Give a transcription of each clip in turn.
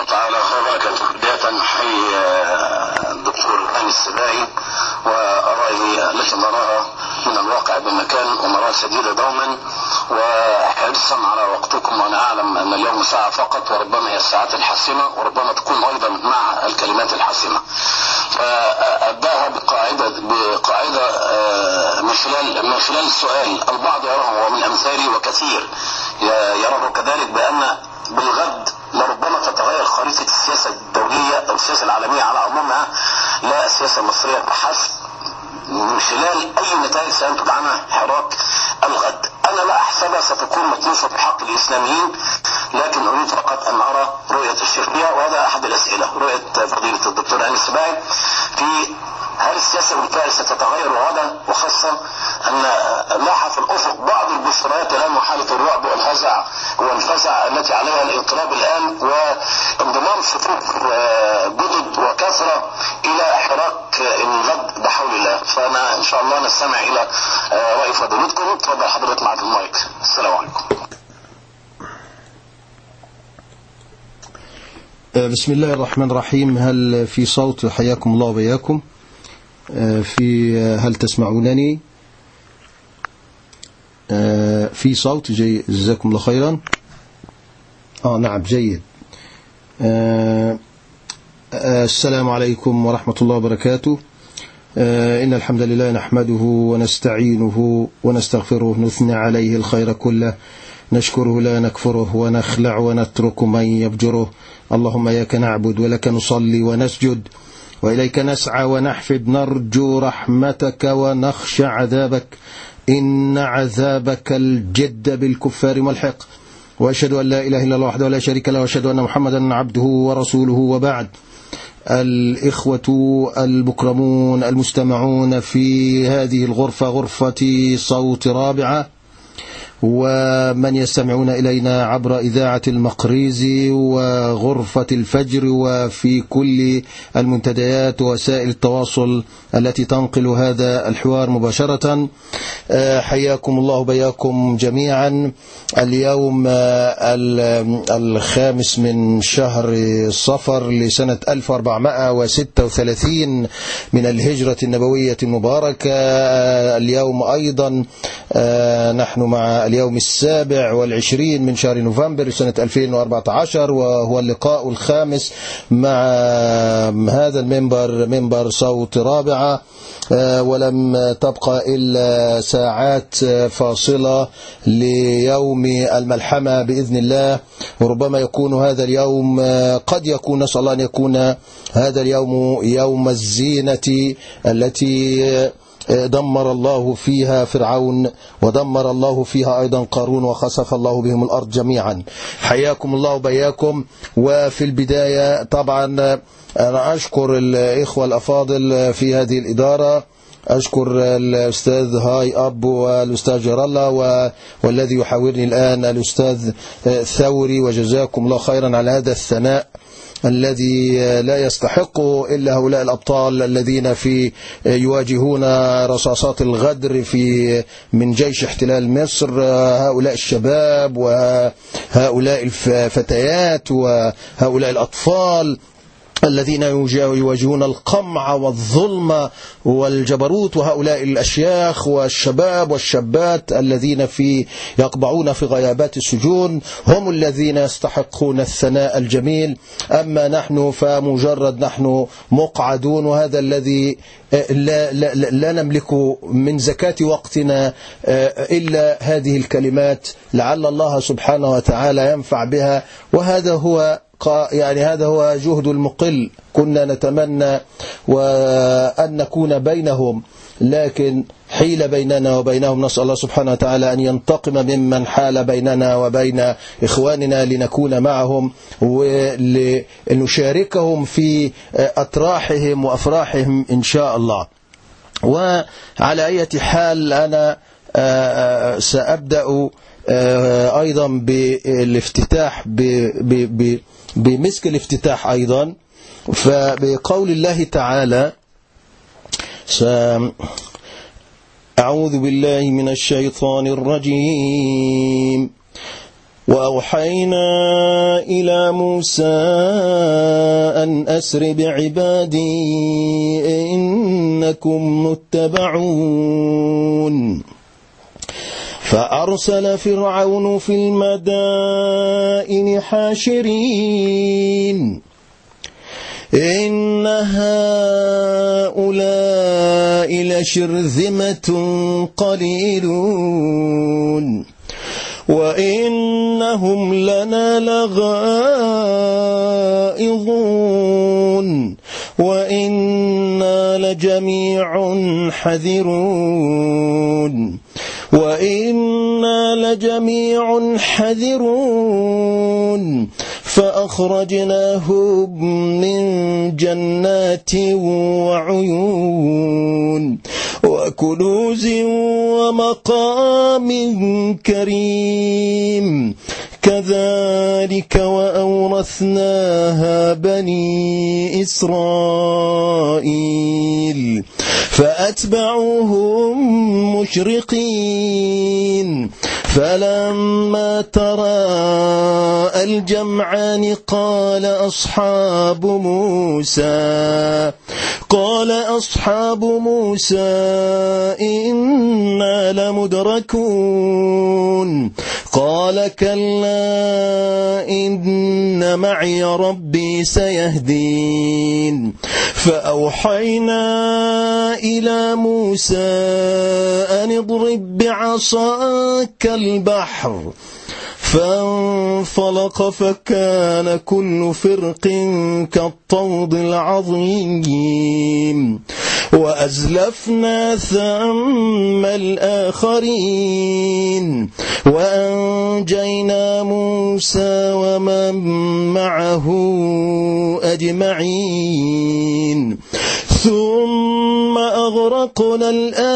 تعالى وبركاته. بداية حي الدكتور هاني السباعي وآرائه التي نراها من الواقع بالمكان ونراها شديدة دوما، وحرصا على وقتكم، وأنا أعلم أن اليوم ساعة فقط وربما هي الساعات الحاسمة وربما تكون أيضا مع الكلمات الحاسمة. فأبدأها بقاعدة من خلال السؤال. البعض يراه ومن أمثالي وكثير يراه كذلك بأن بالغد لربما تتغير خريطة السياسة الدولية أو السياسة العالمية على عمومها، لا السياسة المصرية فحسب، من خلال أي نتائج سينتج عنها حراك الغد. أنا لا أحسبها ستكون مطموسة في حق الإسلاميين، لكن أريد فقط أن أرى رؤية الشيخ بها، وهذا أحد الأسئلة، رؤية فضيلة الدكتور هاني السباعي في هل السياسة بالفعل ستتغير غدا، وخاصة أن لاح في الأفق بعض البشريات الآن وحالة الرعب والفزع التي عليها الانقلاب الآن، وانضمام صفوف جدد وكثرة إلى حراك الغد بحول الله. فأنا إن شاء الله نستمع إلى رأي فضيلتكم. تفضل حضرتك معك المايك. السلام عليكم. بسم الله الرحمن الرحيم. هل في صوت؟ حياكم الله وبياكم. هل تسمعونني؟ في صوت جيد، جزاكم الله خيرا. نعم جيد. السلام عليكم ورحمة الله وبركاته. إن الحمد لله نحمده ونستعينه ونستغفره، نثني عليه الخير كله، نشكره لا نكفره، ونخلع ونترك من يبجره. اللهم إياك نعبد ولك نصلي ونسجد، وإليك نسعى ونحفد، نرجو رحمتك ونخشى عذابك، إن عذابك الجد بالكفار ملحق. وأشهد أن لا إله إلا الله وحده لا شريك له، وأشهد أن محمدا عبده ورسوله. وبعد، الإخوة المكرمون المستمعون في هذه الغرفة، غرفة صوت رابعة، ومن يستمعون إلينا عبر إذاعة المقريزي وغرفة الفجر وفي كل المنتديات ووسائل التواصل التي تنقل هذا الحوار مباشرة، حياكم الله بياكم جميعا. اليوم 5 من شهر صفر لسنة 1436 من الهجرة النبوية المباركة. اليوم أيضا نحن مع اليوم 27 من شهر نوفمبر سنة 2014، وهو اللقاء الخامس مع هذا المنبر، منبر صوت رابعة. ولم تبقى إلا ساعات فاصلة ليوم الملحمة بإذن الله، وربما يكون هذا اليوم، قد يكون، نسأل الله أن يكون هذا اليوم يوم الزينة التي دمر الله فيها فرعون، ودمر الله فيها أيضا قارون، وخسف الله بهم الأرض جميعا. حياكم الله وبياكم. وفي البداية طبعا أنا أشكر الإخوة الأفاضل في هذه الإدارة، أشكر الأستاذ هاي أب والأستاذ جرالة والذي يحاورني الآن الأستاذ ثوري، وجزاكم الله خيرا على هذا الثناء الذي لا يستحقه إلا هؤلاء الأبطال الذين يواجهون رصاصات الغدر من جيش احتلال مصر، هؤلاء الشباب وهؤلاء الفتيات وهؤلاء الأطفال الذين يواجهون القمع والظلم والجبروت، وهؤلاء الأشياخ والشباب والشابات الذين يقبعون في غيابات السجون، هم الذين يستحقون الثناء الجميل. أما نحن فمجرد نحن مقعدون، وهذا الذي لا نملك من زكاة وقتنا إلا هذه الكلمات، لعل الله سبحانه وتعالى ينفع بها. وهذا هو هذا هو جهد المقل. كنا نتمنى وأن نكون بينهم، لكن حيل بيننا وبينهم. نسأل الله سبحانه وتعالى أن ينتقم ممن حال بيننا وبين إخواننا، لنكون معهم ولنشاركهم في أتراحهم وأفراحهم إن شاء الله. وعلى أي حال أنا سأبدأ أيضا بالافتتاح بمسك الافتتاح أيضا، فبقول الله تعالى: أعوذ بالله من الشيطان الرجيم، وأوحينا إلى موسى أن أسر بعبادي إنكم متبعون فأرسل فرعون في المدائن حاشرين إن هؤلاء لشرذمة قليلون وإنهم لنا لغائظون وإنا لجميع حذرون فأخرجناهم من جنات وعيون وكنوز ومقام كريم كذلك وأورثناها بني إسرائيل فأتبعوهم مشرقين فلما تراءى الجمعان قال أصحاب موسى إنا لمدركون قال كلا إن معي ربي سيهدين فأوحينا إلى موسى أن اضرب بعصاك البحر فانفلق فكان كل فرق كالطود العظيم وأزلفنا ثم الآخرين وأنجينا موسى ومن معه أجمعين ثم أغرقنا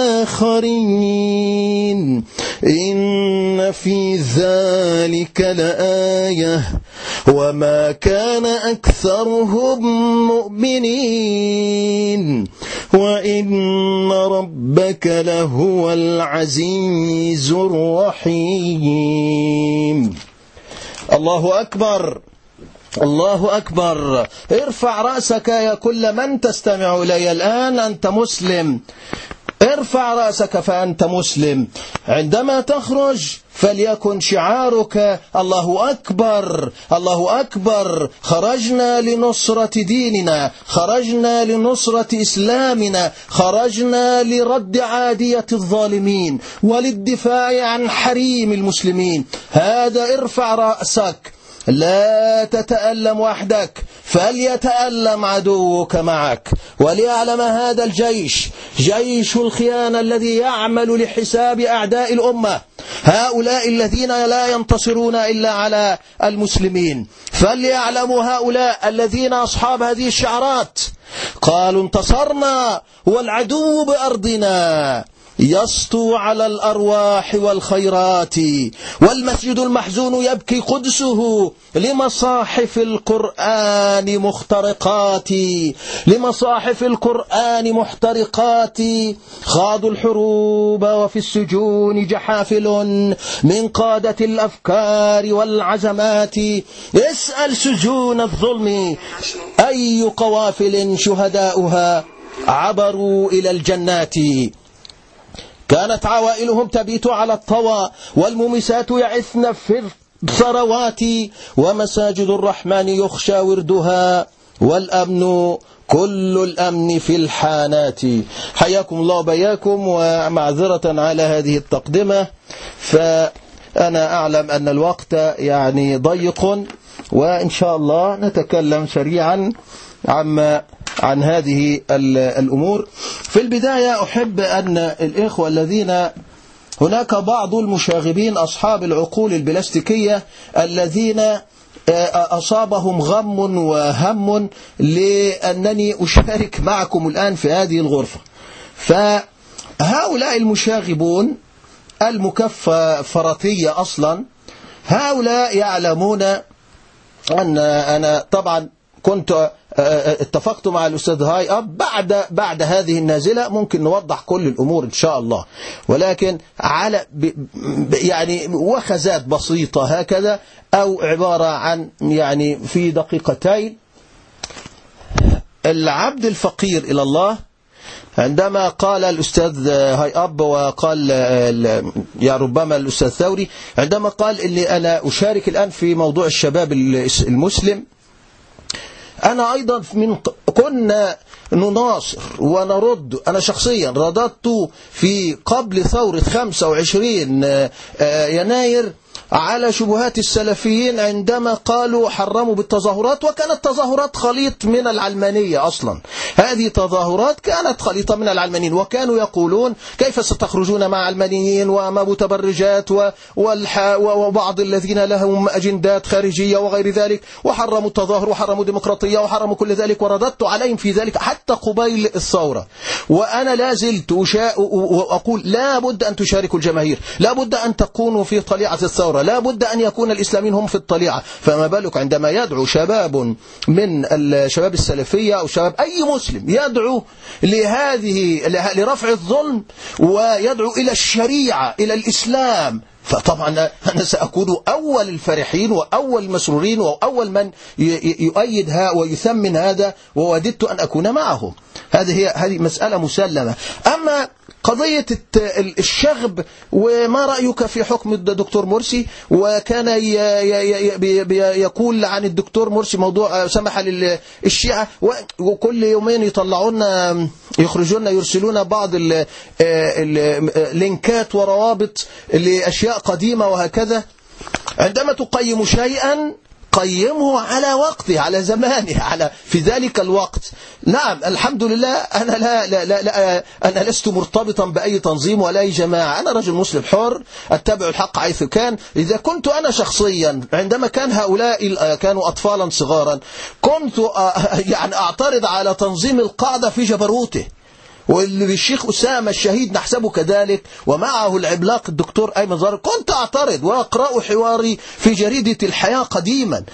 الآخرين إن في ذلك لآية وما كان أكثرهم مؤمنين وإن ربك لهو العزيز الرحيم. الله أكبر، الله أكبر. ارفع رأسك يا كل من تستمع إلي الآن، أنت مسلم، ارفع رأسك فأنت مسلم. عندما تخرج فليكن شعارك الله أكبر، الله أكبر. خرجنا لنصرة ديننا، خرجنا لنصرة إسلامنا، خرجنا لرد عادية الظالمين وللدفاع عن حريم المسلمين. هذا ارفع رأسك، لا تتألم وحدك، فليتألم عدوك معك. وليعلم هذا الجيش، جيش الخيانة الذي يعمل لحساب أعداء الأمة، هؤلاء الذين لا ينتصرون إلا على المسلمين. فليعلموا هؤلاء الذين أصحاب هذه الشعارات قالوا انتصرنا والعدو بأرضنا، يسطو على الأرواح والخيرات والمسجد المحزون يبكي قدسه لمصاحف القرآن مخترقات، لمصاحف القرآن محترقات. خاضوا الحروب وفي السجون جحافل من قادة الأفكار والعزمات. اسأل سجون الظلم أي قوافل شهداؤها عبروا إلى الجنات. كانت عوائلهم تبيت على الطوى والممسات يعثن في الثروات، ومساجد الرحمن يخشى وردها والأمن كل الأمن في الحانات. حياكم الله وبياكم، ومعذرة على هذه التقدمة، فأنا أعلم أن الوقت يعني ضيق، وإن شاء الله نتكلم سريعا عن هذه الأمور. في البداية أحب أن الإخوة الذين هناك بعض المشاغبين أصحاب العقول البلاستيكية الذين أصابهم غم وهم لأنني أشارك معكم الآن في هذه الغرفة، فهؤلاء المشاغبون المكفرطية أصلا هؤلاء يعلمون أن أنا طبعا كنت اتفقت مع الأستاذ هاي أب بعد هذه النازلة ممكن نوضح كل الأمور إن شاء الله، ولكن على يعني وخزات بسيطة هكذا، أو عبارة عن يعني في دقيقتين. العبد الفقير إلى الله، عندما قال الأستاذ هاي أب وقال يا ربما الأستاذ ثوري، عندما قال إني أنا أشارك الآن في موضوع الشباب المسلم، أنا أيضا كنا نناصر ونرد. أنا شخصيا رددت في قبل ثورة 25 يناير على شبهات السلفيين عندما قالوا حرموا بالتظاهرات، وكانت تظاهرات خليط من العلمانية أصلا. هذه تظاهرات كانت خليطة من العلمانيين، وكانوا يقولون كيف ستخرجون مع علمانيين ومتبرجات وبعض الذين لهم أجندات خارجية وغير ذلك، وحرموا التظاهر وحرموا ديمقراطية وحرموا كل ذلك، ورددت عليهم في ذلك حتى قبيل الثورة. وأنا لا زلت أقول لا بد أن تشاركوا الجماهير، لا بد أن تكونوا في طليعة الثورة، لا بد أن يكون الإسلاميين هم في الطليعة. فما بالك عندما يدعو شباب من الشباب السلفية أو شباب أي مسلم يدعو لرفع الظلم ويدعو إلى الشريعة إلى الإسلام، فطبعا أنا سأكون أول الفرحين وأول المسرورين وأول من يؤيدها ويثمن هذا، ووددت أن أكون معهم. هذه مسألة مسلمة. أما قضية الشغب، وما رأيك في حكم الدكتور مرسي؟ وكان يقول عن الدكتور مرسي موضوع سمح للشيعة، وكل يومين يخرجون يرسلون بعض اللينكات وروابط لأشياء قديمة وهكذا. عندما تقيم شيئا قيمه على وقته، على زمانه، في ذلك الوقت. نعم الحمد لله، أنا لست مرتبطا بأي تنظيم ولا أي جماعة، أنا رجل مسلم حر أتبع الحق حيث كان. إذا كنت أنا شخصيا عندما كان هؤلاء كانوا أطفالا صغارا كنت يعني أعترض على تنظيم القاعدة في جبروته، والشيخ أسامة الشهيد نحسبه كذلك، ومعه العملاق الدكتور أيمن ظاهر، كنت أعترض وأقرأ حواري في جريدة الحياة قديما،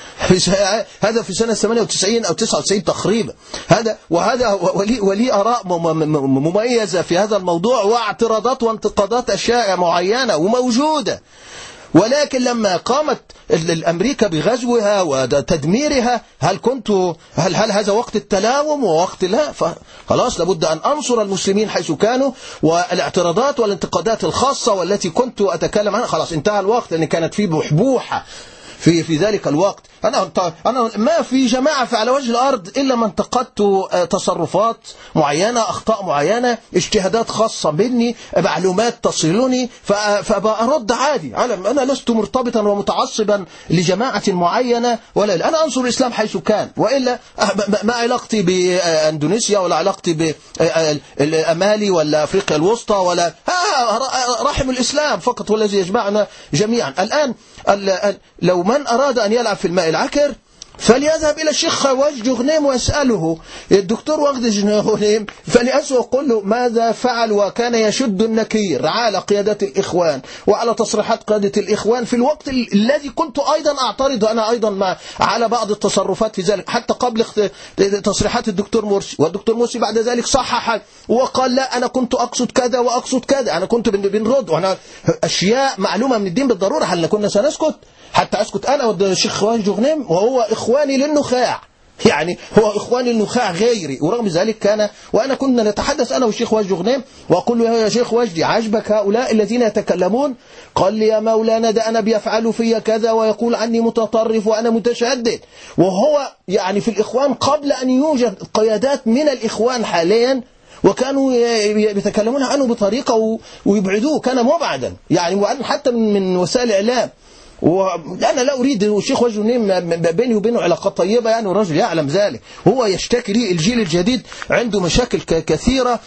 هذا في سنة 98 أو 99 تقريبا. وهذا ولي آراء مميزة في هذا الموضوع، واعتراضات وانتقادات أشياء معينة وموجودة. ولكن لما قامت الأمريكا بغزوها وتدميرها، هل هذا وقت التلاوم ووقت لا؟ فخلاص لابد أن أنصر المسلمين حيث كانوا، والاعتراضات والانتقادات الخاصة والتي كنت أتكلم عنها خلاص انتهى الوقت، لأن كانت في بحبوحة في ذلك الوقت. أنا ما في جماعة على وجه الأرض إلا ما انتقدت تصرفات معينة، أخطاء معينة، اجتهادات خاصة مني، معلومات تصلني فبأرد عادي. أنا لست مرتبطا ومتعصبا لجماعة معينة، ولا أنا أنصر الإسلام حيث كان، وإلا ما علاقتي بأندونيسيا ولا علاقتي بالأمالي ولا أفريقيا الوسطى، ولا رحم الإسلام فقط والذي يجمعنا جميعا. الآن لو من أراد أن يلعب في الماء العكر فليذهب إلى الشيخ خواج جغنيم ويسأله، الدكتور وغد جغنيم، فليسأله ويقول له ماذا فعل، وكان يشد النكير على قيادة الإخوان وعلى تصريحات قيادة الإخوان في الوقت الذي كنت أيضا أعترض أنا أيضا على بعض التصرفات في ذلك، حتى قبل تصريحات الدكتور مرسي. والدكتور مرسي بعد ذلك صحح وقال لا أنا كنت أقصد كذا وأقصد كذا، أنا كنت بنرد، وأنا أشياء معلومة من الدين بالضرورة، هل كنا سنسكت؟ حتى أسكت أنا والشيخ خواج جغنيم وهو إخواني للنخاع، يعني هو إخواني النخاع غيري، ورغم ذلك وأنا كنا نتحدث أنا والشيخ وجدي غنيم، وأقول له يا شيخ وجدي عجبك هؤلاء الذين يتكلمون؟ قال لي يا مولانا ده أنا بيفعلوا في كذا ويقول عني متطرف وأنا متشدد. وهو يعني في الإخوان قبل أن يوجد قيادات من الإخوان حاليا، وكانوا يتكلمون عنه بطريقة ويبعدوه، كان مبعدا يعني حتى من وسائل الإعلام. وأنا لا أريد الشيخ وجدي غنيم بيني وبينه علاقات طيبة يعني، والرجل يعلم ذلك، هو يشتكي لي الجيل الجديد عنده مشاكل كثيرة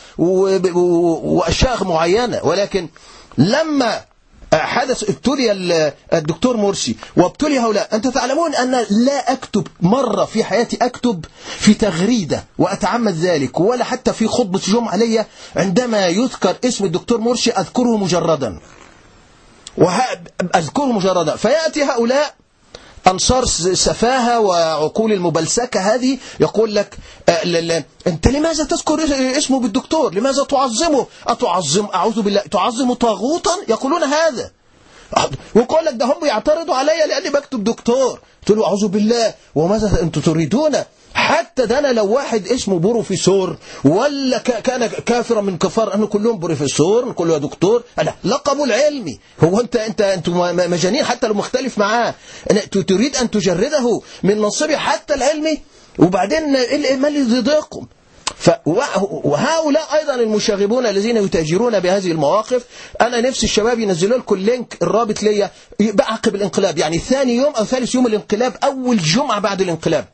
وأشياء معينة. ولكن لما حدث ابتلي الدكتور مرسي وابتلي هؤلاء، أنت تعلمون أن لا أكتب مرة في حياتي أكتب في تغريدة وأتعمد ذلك، ولا حتى في خطبة جمعة لي عندما يذكر اسم الدكتور مرسي أذكره مجردا، فيأتي هؤلاء أنصار سفاهة وعقول المبلسكة هذه يقول لك أنت لماذا تذكر اسمه بالدكتور؟ لماذا تعظمه؟ أعوذ بالله، تعظم طاغوتا؟ يقولون هذا. ويقول لك ده هم يعترضوا علي لأني بكتب دكتور. قلت له أعوذ بالله، وماذا أنتم تريدون؟ حتى ده أنا لو واحد اسمه بروفيسور ولا كان كافرا من كفار، أنه كلهم بروفيسور، كله دكتور، أنا لقبه العلمي. هو أنتم مجانين حتى لو مختلف معاه؟ تريد أن تجرده من منصبه حتى العلمي؟ وبعدين ما اللي يضايقكم؟ وهؤلاء أيضا المشاغبون الذين يتاجرون بهذه المواقف. أنا نفسي الشباب ينزلوا لكم اللينك الرابط ليا بعقب الانقلاب، يعني ثاني يوم أو ثالث يوم الانقلاب، أول جمعة بعد الانقلاب،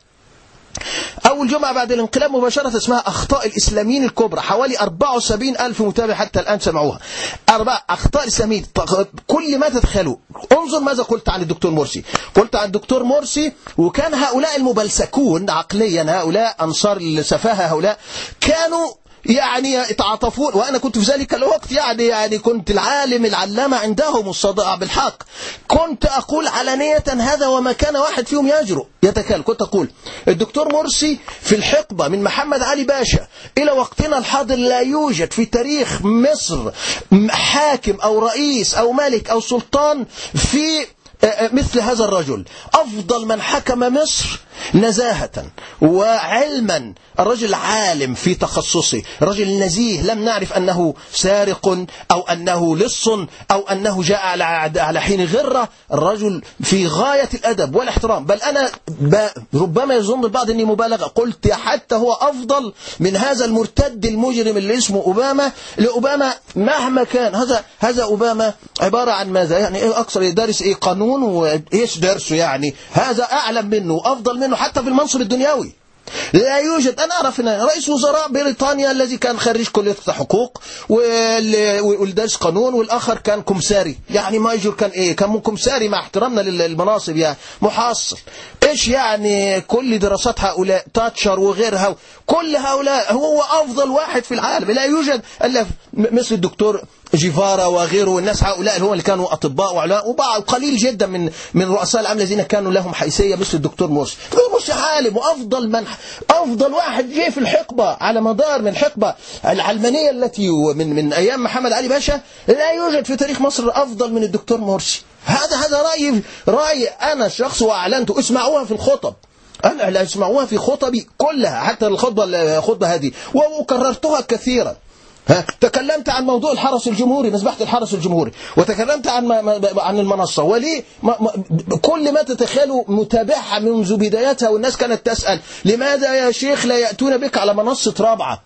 أول جمعة بعد الانقلاب مباشرة، اسمها أخطاء الإسلاميين الكبرى. حوالي 74,000 متابع حتى الآن سمعوها. أخطاء الإسلاميين كل ما تتخيلوا. انظر ماذا قلت عن الدكتور مرسي. قلت عن الدكتور مرسي، وكان هؤلاء المبلسكون عقليا، هؤلاء أنصار السفاهة، هؤلاء كانوا يعني يتعاطفون، وأنا كنت في ذلك الوقت يعني كنت العالم العلامة عندهم الصداع بالحق. كنت أقول علانية هذا وما كان واحد فيهم يجرؤ يتكلم. كنت أقول الدكتور مرسي في الحقبة من محمد علي باشا إلى وقتنا الحاضر لا يوجد في تاريخ مصر حاكم أو رئيس أو ملك أو سلطان في مثل هذا الرجل. أفضل من حكم مصر نزاهة وعلما، الرجل عالم في تخصصه، رجل نزيه، لم نعرف أنه سارق أو أنه لص أو أنه جاء على حين غرة. الرجل في غاية الأدب والاحترام. بل أنا ربما يظن البعض أني مبالغة، قلت حتى هو أفضل من هذا المرتد المجرم اللي اسمه أوباما. لأوباما مهما كان هذا أوباما عبارة عن ماذا؟ يعني أكثر دارس قانون وإيش درسه، يعني هذا أعلم منه، أفضل منه حتى في المنصب الدنيوي. لا يوجد. أنا أعرف أن رئيس وزراء بريطانيا الذي كان خريج كلية حقوق والدرس قانون، والآخر كان كمساري، يعني ماجور كان إيه، كان كمساري مع احترامنا للمناصب، يعني محصل إيش يعني كل دراسات هؤلاء، تاتشر وغيرها، كل هؤلاء هو أفضل واحد في العالم. لا يوجد إلا مثل الدكتور جيفارا وغيره، والناس هؤلاء هم اللي كانوا أطباء وعلماء، وبعض قليل جدا من رؤساء العالم الذين كانوا لهم حيثية مثل الدكتور مرسي. مرسي عالم وأفضل أفضل واحد جه في الحقبة على مدار من الحقبة العلمانية التي من أيام محمد علي باشا. لا يوجد في تاريخ مصر أفضل من الدكتور مرسي. هذا رأيي أنا الشخص، وأعلنته. اسمعوها في الخطب، أنا لا اسمعوها في خطبي كلها، حتى الخطبة هذه، وكررتها كثيرا. تكلمت عن موضوع الحرس الجمهوري، مذبحة الحرس الجمهوري، وتكلمت عن المنصة، وليه كل ما تتخيلوا متابعها منذ بدايتها، والناس كانت تسأل لماذا يا شيخ لا يأتون بك على منصة رابعة؟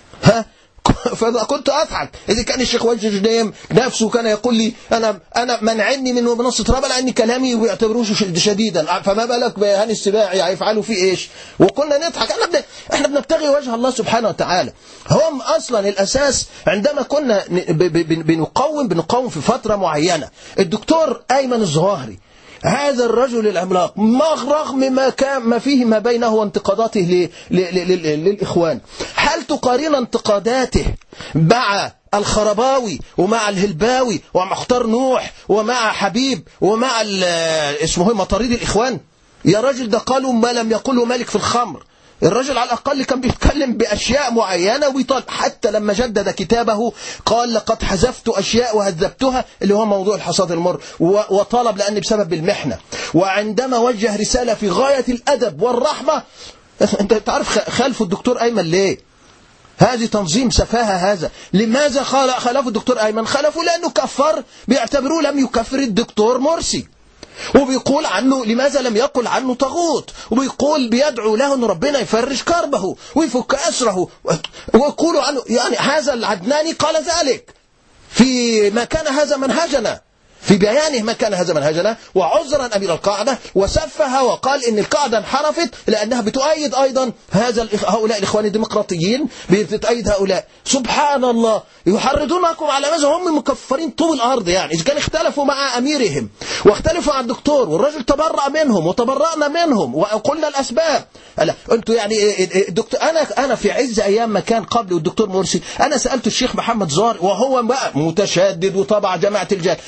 فكنت أضحك. إذا كان الشيخ وجه جنيم نفسه كان يقول لي أنا منعني من منصة رابعة لأن كلامي ويعتبروه شديدا، فما بالك بهاني السباعي هيفعلوا فيه إيش؟ وكنا نضحك. إحنا بنبتغي وجه الله سبحانه وتعالى. هم أصلا الأساس عندما كنا بنقوم في فترة معينة. الدكتور أيمن الظواهري، هذا الرجل العملاق، رغم ما فيه ما بينه وانتقاداته للإخوان، هل تقارن انتقاداته مع الخرباوي ومع الهلباوي ومع مختار نوح ومع حبيب ومع اسمه مطاريد الإخوان؟ يا رجل ده قالوا ما لم يقوله مالك في الخمر. الرجل على الأقل كان بيتكلم بأشياء معينة ويطالب. حتى لما جدد كتابه قال لقد حذفت أشياء وهذبتها، اللي هو موضوع الحصاد المر، وطالب لأن بسبب المحنة. وعندما وجه رسالة في غاية الأدب والرحمة، أنت تعرف خالفوا الدكتور أيمن ليه؟ هذه تنظيم سفاهة. هذا لماذا خالفوا الدكتور أيمن؟ خالفوا لأنه كفر، بيعتبروه لم يكفر الدكتور مرسي، وبيقول عنه لماذا لم يقل عنه طاغوت، وبيقول بيدعو له أن ربنا يفرج كربه ويفك أسره، ويقولوا عنه يعني هذا العدناني قال ذلك في ما كان هذا منهجنا، في بيانه ما كان هذا منهجنا، وعذرا أمير القاعدة، وسفها وقال إن القاعدة انحرفت لأنها بتؤيد أيضا هؤلاء الإخوان الديمقراطيين، بتؤيد هؤلاء. سبحان الله، يحرضونكم على ماذا؟ هم مكفرين طول الأرض. يعني إذا كان اختلفوا مع أميرهم واختلفوا مع الدكتور، والرجل تبرأ منهم وتبرأنا منهم وقلنا الأسباب. لا أنتوا يعني الدكتور، أنا في عز أيام ما كان قبل الدكتور مرسي، أنا سألت الشيخ محمد زار وهو بقى متشدد وطبع جماعة الجهل، كنت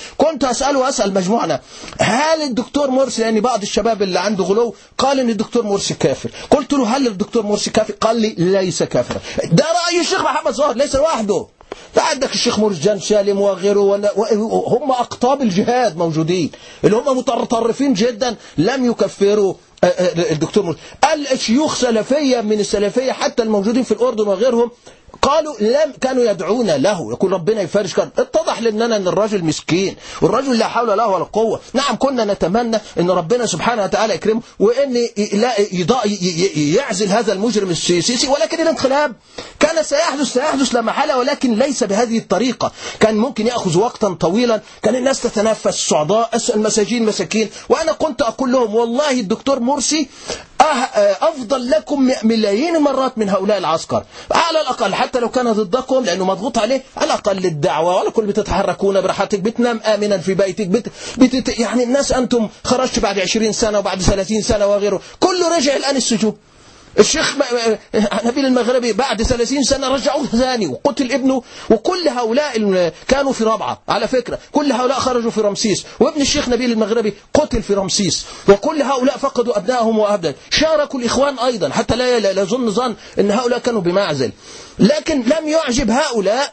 أسأله وأسأل مجموعنا، هل الدكتور مرسي، لأن بعض الشباب اللي عنده غلو قال إن الدكتور مرسي كافر، قلت له هل الدكتور مرسي كافر؟ قال لي ليس كافرا. ده رأي الشيخ محمد ظاهر ليس لوحده، ده عندك الشيخ مرجان سالم وغيره، هم أقطاب الجهاد موجودين اللي هم متطرفين جدا لم يكفروا الدكتور مرسي. الشيوخ سلفية من السلفية حتى الموجودين في الأردن وغيرهم قالوا لم كانوا يدعون له، يقول ربنا يفرج كرب. اتضح لنا ان الرجل مسكين والرجل لا حول له ولا قوه. نعم كنا نتمنى ان ربنا سبحانه وتعالى يكرمه وان يعزل هذا المجرم السيسي، ولكن الانقلاب كان سيحدث لا محاله، ولكن ليس بهذه الطريقه. كان ممكن ياخذ وقتا طويلا، كان الناس تتنفس، الصعداء المساجين مساكين. وانا كنت اقول لهم والله الدكتور مرسي أفضل لكم ملايين المرات من هؤلاء العسكر على الأقل، حتى لو كان ضدكم لأنه مضغوط عليه، على الأقل الدعوة ولا كل بتتحركون براحتك، بتنام آمنا في بيتك، يعني الناس أنتم خرجت بعد 20 سنة وبعد 30 سنة وغيره، كله رجع الآن السجون. الشيخ نبيل المغربي بعد 30 سنة رجعوه ثاني وقتل ابنه، وكل هؤلاء كانوا في رابعة على فكرة، كل هؤلاء خرجوا في رمسيس، وابن الشيخ نبيل المغربي قتل في رمسيس، وكل هؤلاء فقدوا أبنائهم وأبنائهم. شاركوا الإخوان أيضا حتى لا يظن ظن أن هؤلاء كانوا بمعزل، لكن لم يعجب هؤلاء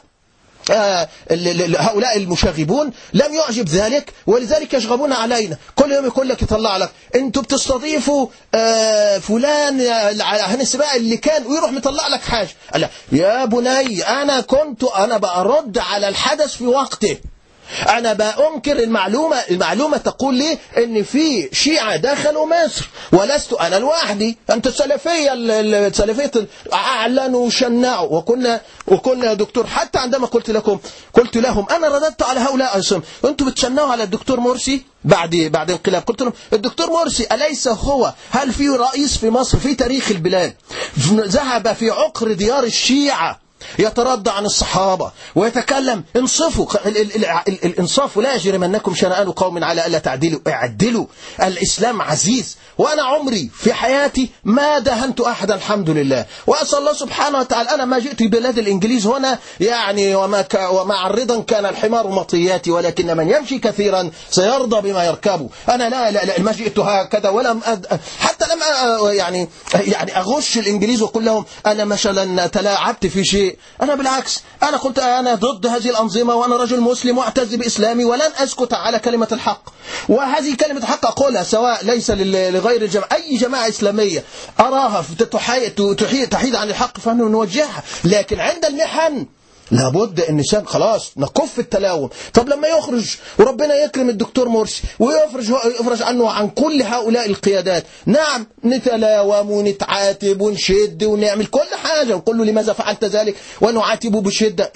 المشاغبون، لم يعجب ذلك، ولذلك يشغبون علينا. كل يوم يقول لك يطلع لك انتوا بتستضيفوا فلان عن السباق اللي كان، ويروح مطلع لك حاجه. لا يا بني، انا برد على الحدث في وقته، أنا بأنكر المعلومة تقول لي إن في شيعة دخلوا مصر ولست أنا لوحدي. أنت السلفية أعلنوا وشنعوا، وكنا يا دكتور حتى عندما قلت لهم أنا رددت على هؤلاء أصلا، أنتم بتشنعوا على الدكتور مرسي بعد انقلاب. قلت لهم الدكتور مرسي أليس هل في رئيس في مصر في تاريخ البلاد ذهب في عقر ديار الشيعة يتردى عن الصحابة ويتكلم؟ انصفوا، الانصاف لا يجرمنكم شنآن قوم على ألا تعدلوا، اعدلوا، الإسلام عزيز. وأنا عمري في حياتي ما دهنت أحدا الحمد لله، وأسأل الله سبحانه وتعالى. أنا ما جئت بلاد الإنجليز هنا يعني وما عرضا كان الحمار مطياتي، ولكن من يمشي كثيرا سيرضى بما يركبه. أنا لا ما جئت هكذا، ولم حتى لم يعني أغش الإنجليز وأقول لهم أنا مثلا تلاعبت في شيء. أنا بالعكس، أنا قلت أنا ضد هذه الأنظمة، وأنا رجل مسلم وأعتز بإسلامي ولن أسكت على كلمة الحق. وهذه كلمة الحق أقولها سواء ليس لغير الجماعة، أي جماعة إسلامية أراها تحيد عن الحق فنحن نوجهها، لكن عند المحن لابد ان خلاص نكف التلاوم. طب لما يخرج وربنا يكرم الدكتور مرسي ويفرج عنه عن كل هؤلاء القيادات، نعم نتلاوم ونتعاتب ونشد ونعمل كل حاجة ونقول له لماذا فعلت ذلك ونعاتبه بشدة.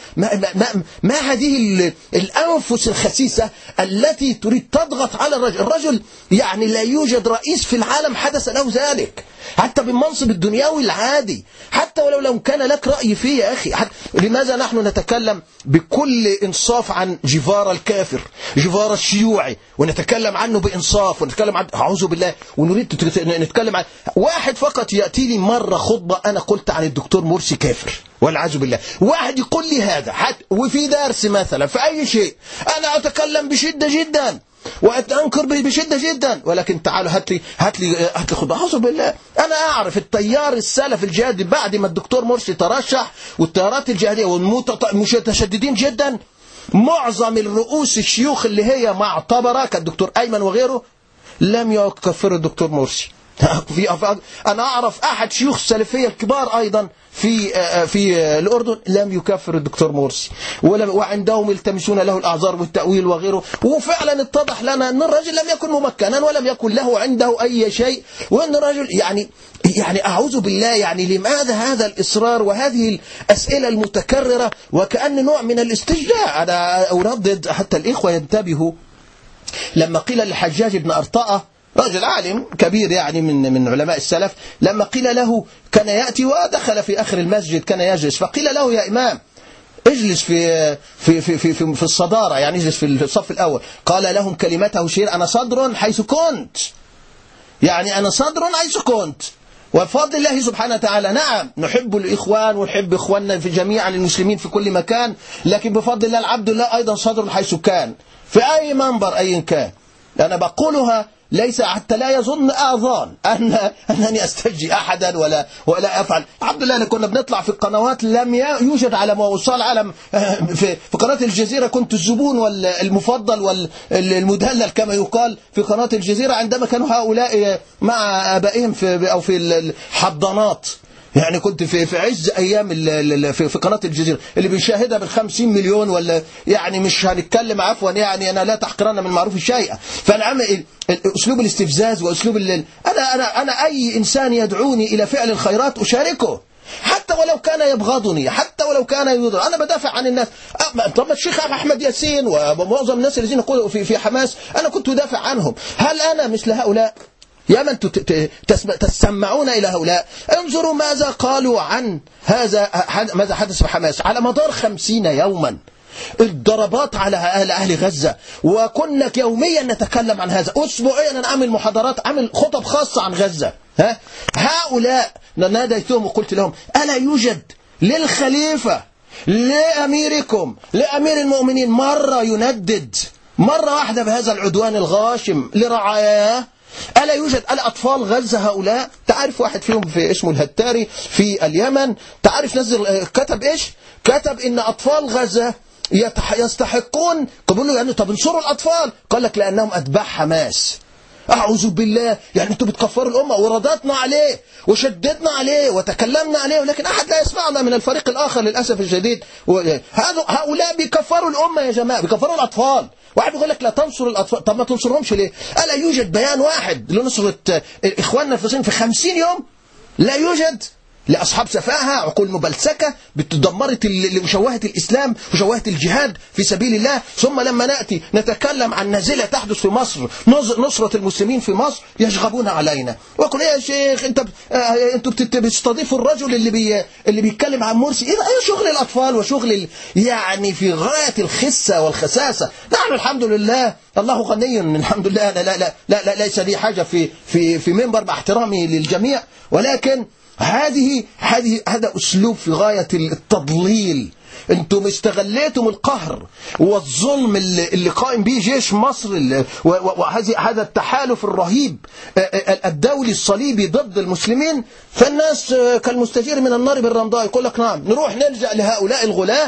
ما هذه الأنفس الخسيسة التي تريد تضغط على الرجل يعني لا يوجد رئيس في العالم حدث له ذلك، حتى بالمنصب الدنيوي العادي، حتى ولو لم كان لك رأي فيه يا أخي. لماذا نحن نتكلم بكل إنصاف عن جيفارا الكافر، جيفارا الشيوعي، ونتكلم عنه بإنصاف، ونتكلم عن أعوذ بالله، ونريد نتكلم عن واحد فقط يأتي لي مرة خطبة أنا قلت عن الدكتور مرسي كافر والعياذ بالله، واحد يقول لي هذا وفي درس مثلا في أي شيء أنا أتكلم بشدة جدا وأنكر بشدة جدا، ولكن تعالوا هات لي خطبة. أعوذ بالله، أنا أعرف التيار السلف الجهادي بعد ما الدكتور مرسي ترشح، والتيارات الجهادية والمتشددين جدا، معظم الرؤوس الشيوخ اللي هي معتبرة كالدكتور أيمن وغيره لم يكفروا الدكتور مرسي. أنا أعرف أحد شيوخ السلفية الكبار أيضا في الأردن لم يكفر الدكتور مرسي، وعندهم يلتمسون له الأعذار والتأويل وغيره. وفعلا اتضح لنا أن الرجل لم يكن ممكنا ولم يكن له عنده أي شيء، وأن الرجل يعني أعوذ بالله، يعني لماذا هذا الإصرار وهذه الأسئلة المتكررة وكأن نوع من الاستجداء. أنا أردد حتى الإخوة ينتبهوا لما قيل للحجاج بن أرطاء رجل عالم كبير يعني من علماء السلف، لما قيل له كان يأتي ودخل في آخر المسجد كان يجلس، فقيل له يا إمام اجلس في الصدارة، يعني اجلس في الصف الأول. قال لهم كلمته شير: أنا صدر حيث كنت، يعني أنا صدر حيث كنت. وبفضل الله سبحانه وتعالى نعم نحب الإخوان ونحب إخواننا في جميعا المسلمين في كل مكان، لكن بفضل الله العبد الله أيضا صدر حيث كان في أي منبر أي كان. أنا بقولها ليس حتى لا يظن آذان أنني أستجي أحدا ولا أفعل. عبد الله كنا بنطلع في القنوات لم يوجد على مستوى العالم. في قناة الجزيرة كنت الزبون المفضل والمدلل كما يقال في قناة الجزيرة عندما كانوا هؤلاء مع آبائهم أو في الحضانات. يعني كنت في عز أيام في قناة الجزيرة اللي بيشاهدها بال50 مليون، ولا يعني مش هنتكلم عفوا، يعني أنا لا تحقرن من المعروف شيئا. فأنا أسلوب الاستفزاز وأسلوب أنا أي إنسان يدعوني إلى فعل الخيرات أشاركه، حتى ولو كان يبغضني، حتى ولو كان يضر. أنا بدافع عن الناس. طب الشيخ أحمد ياسين ومعظم الناس الذين يقولوا في حماس أنا كنت أدافع عنهم. هل أنا مثل هؤلاء؟ يا من تسمعون إلى هؤلاء، انظروا ماذا قالوا عن ماذا حدث في حماس على مدار 50 يوما. الضربات على أهل غزة، وكنا يوميا نتكلم عن هذا، أسبوعيا أنا أعمل محاضرات، أعمل خطب خاصة عن غزة. هؤلاء ناديتهم وقلت لهم ألا يوجد للخليفة لأميركم لأمير المؤمنين مرة يندد مرة واحدة بهذا العدوان الغاشم لرعاياه؟ ألا يوجد أطفال غزة هؤلاء؟ تعرف واحد فيهم في اسمه الهتاري في اليمن، تعرف نزل كتب إيش؟ كتب إن أطفال غزة يستحقون. قبلوا له يعني طب انصروا الأطفال، قال لك لأنهم أتباع حماس. أعوذ بالله، يعني أنتم بتكفروا الأمة، ورددنا عليه وشددنا عليه وتكلمنا عليه، ولكن أحد لا يسمعنا من الفريق الآخر للأسف الشديد. هؤلاء بيكفروا الأمة يا جماعة، بيكفروا الأطفال. واحد بيقول لك لا تنصر الأطفال، طب ما تنصرهمش ليه؟ ألا يوجد بيان واحد لنصرة إخواننا الفلسطينيين في 50 يوم؟ لا يوجد. لأصحاب سفاهة، عقول مبلسكة بتدمرت لمشوهة الإسلام وشوهة الجهاد في سبيل الله. ثم لما نأتي نتكلم عن نازلة تحدث في مصر، نصرة المسلمين في مصر، يشغبون علينا ويقول يا شيخ انتوا بتستضيفوا الرجل اللي بيتكلم عن مرسي. ايه شغل الأطفال وشغل يعني في غاية الخسة والخساسة. نحن الحمد لله الله غني الحمد لله، لا ليس لي حاجة في منبر مع احترامي للجميع، ولكن هذا أسلوب في غاية التضليل. انتم استغليتم القهر والظلم اللي قائم به جيش مصر، وهذا التحالف الرهيب الدولي الصليبي ضد المسلمين. فالناس كالمستجير من النار بالرمضاء، يقول لك نعم نروح نلجأ لهؤلاء الغلاة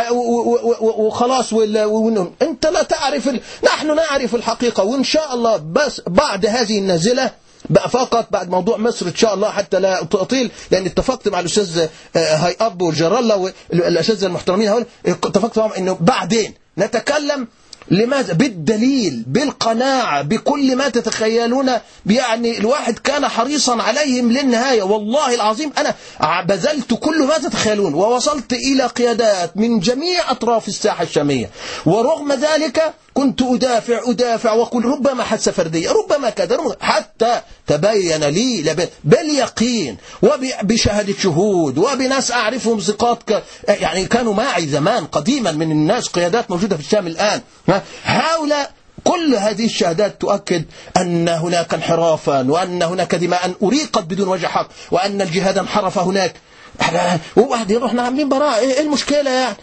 وخلاص. انت لا تعرف، نحن نعرف الحقيقة. وإن شاء الله بس بعد هذه النازلة بقى فقط بعد موضوع مصر إن شاء الله، حتى لا أطيل، لأن اتفقت مع الأستاذ هاي أب والجرالة والأساتذة المحترمين هؤلاء، اتفقت معهم أنه بعدين نتكلم لماذا بالدليل بالقناعة بكل ما تتخيلون. يعني الواحد كان حريصا عليهم للنهاية، والله العظيم أنا بذلت كل ما تتخيلون، ووصلت إلى قيادات من جميع أطراف الساحة الشامية، ورغم ذلك كنت أدافع وأقول ربما حادثة فردية، ربما كذا، حتى تبين لي باليقين وبشهادة شهود وبناس أعرفهم ثقات يعني كانوا معي زمان قديما من الناس، قيادات موجودة في الشام الآن. هؤلاء كل هذه الشهادات تؤكد أن هناك انحرافا، وأن هناك دماء أريقت بدون وجه حق، وأن الجهاد انحرف هناك. وبعدين رحنا عاملين براءة. إيه المشكلة يعني؟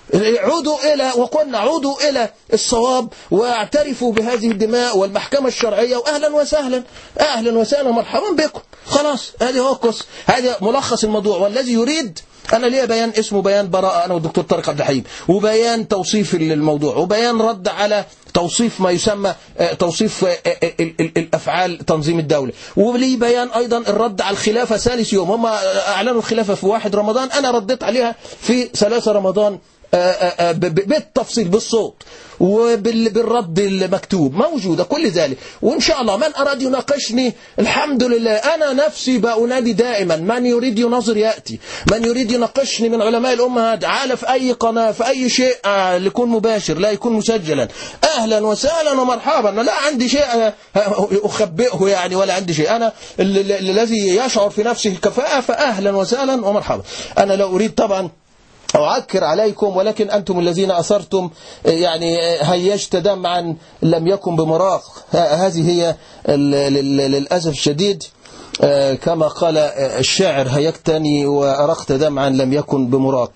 عودوا إلى الصواب واعترفوا بهذه الدماء والمحكمة الشرعية، وأهلا وسهلا مرحبا بكم. خلاص هذا ملخص الموضوع. والذي يريد، أنا ليه بيان اسمه بيان براءة أنا والدكتور طارق عبد الحليم، وبيان توصيف الموضوع، وبيان رد على توصيف ما يسمى توصيف الأفعال تنظيم الدولة، ولي بيان أيضا الرد على الخلافة ثالث يوم. هم أعلنوا الخلافة في 1 رمضان، أنا رديت عليها في 3 رمضان بالتفصيل بالصوت وبالرد المكتوب موجودة كل ذلك. وإن شاء الله من أراد يناقشني الحمد لله، أنا نفسي بأنادي دائما من يريد يناظر يأتي، من يريد يناقشني من علماء الأمة على في أي قناة في أي شيء يكون مباشر لا يكون مسجلا، أهلا وسهلا ومرحبا. لا عندي شيء أخبئه يعني، ولا عندي شيء. أنا الذي يشعر في نفسه الكفاءة فأهلا وسهلا ومرحبا. أنا لا أريد طبعا أعكر عليكم، ولكن أنتم الذين أصرتم يعني هيجت دمعا لم يكن بمراق. هذه هي للأسف الشديد كما قال الشاعر هيكتني وأرقت دمعا لم يكن بمراق.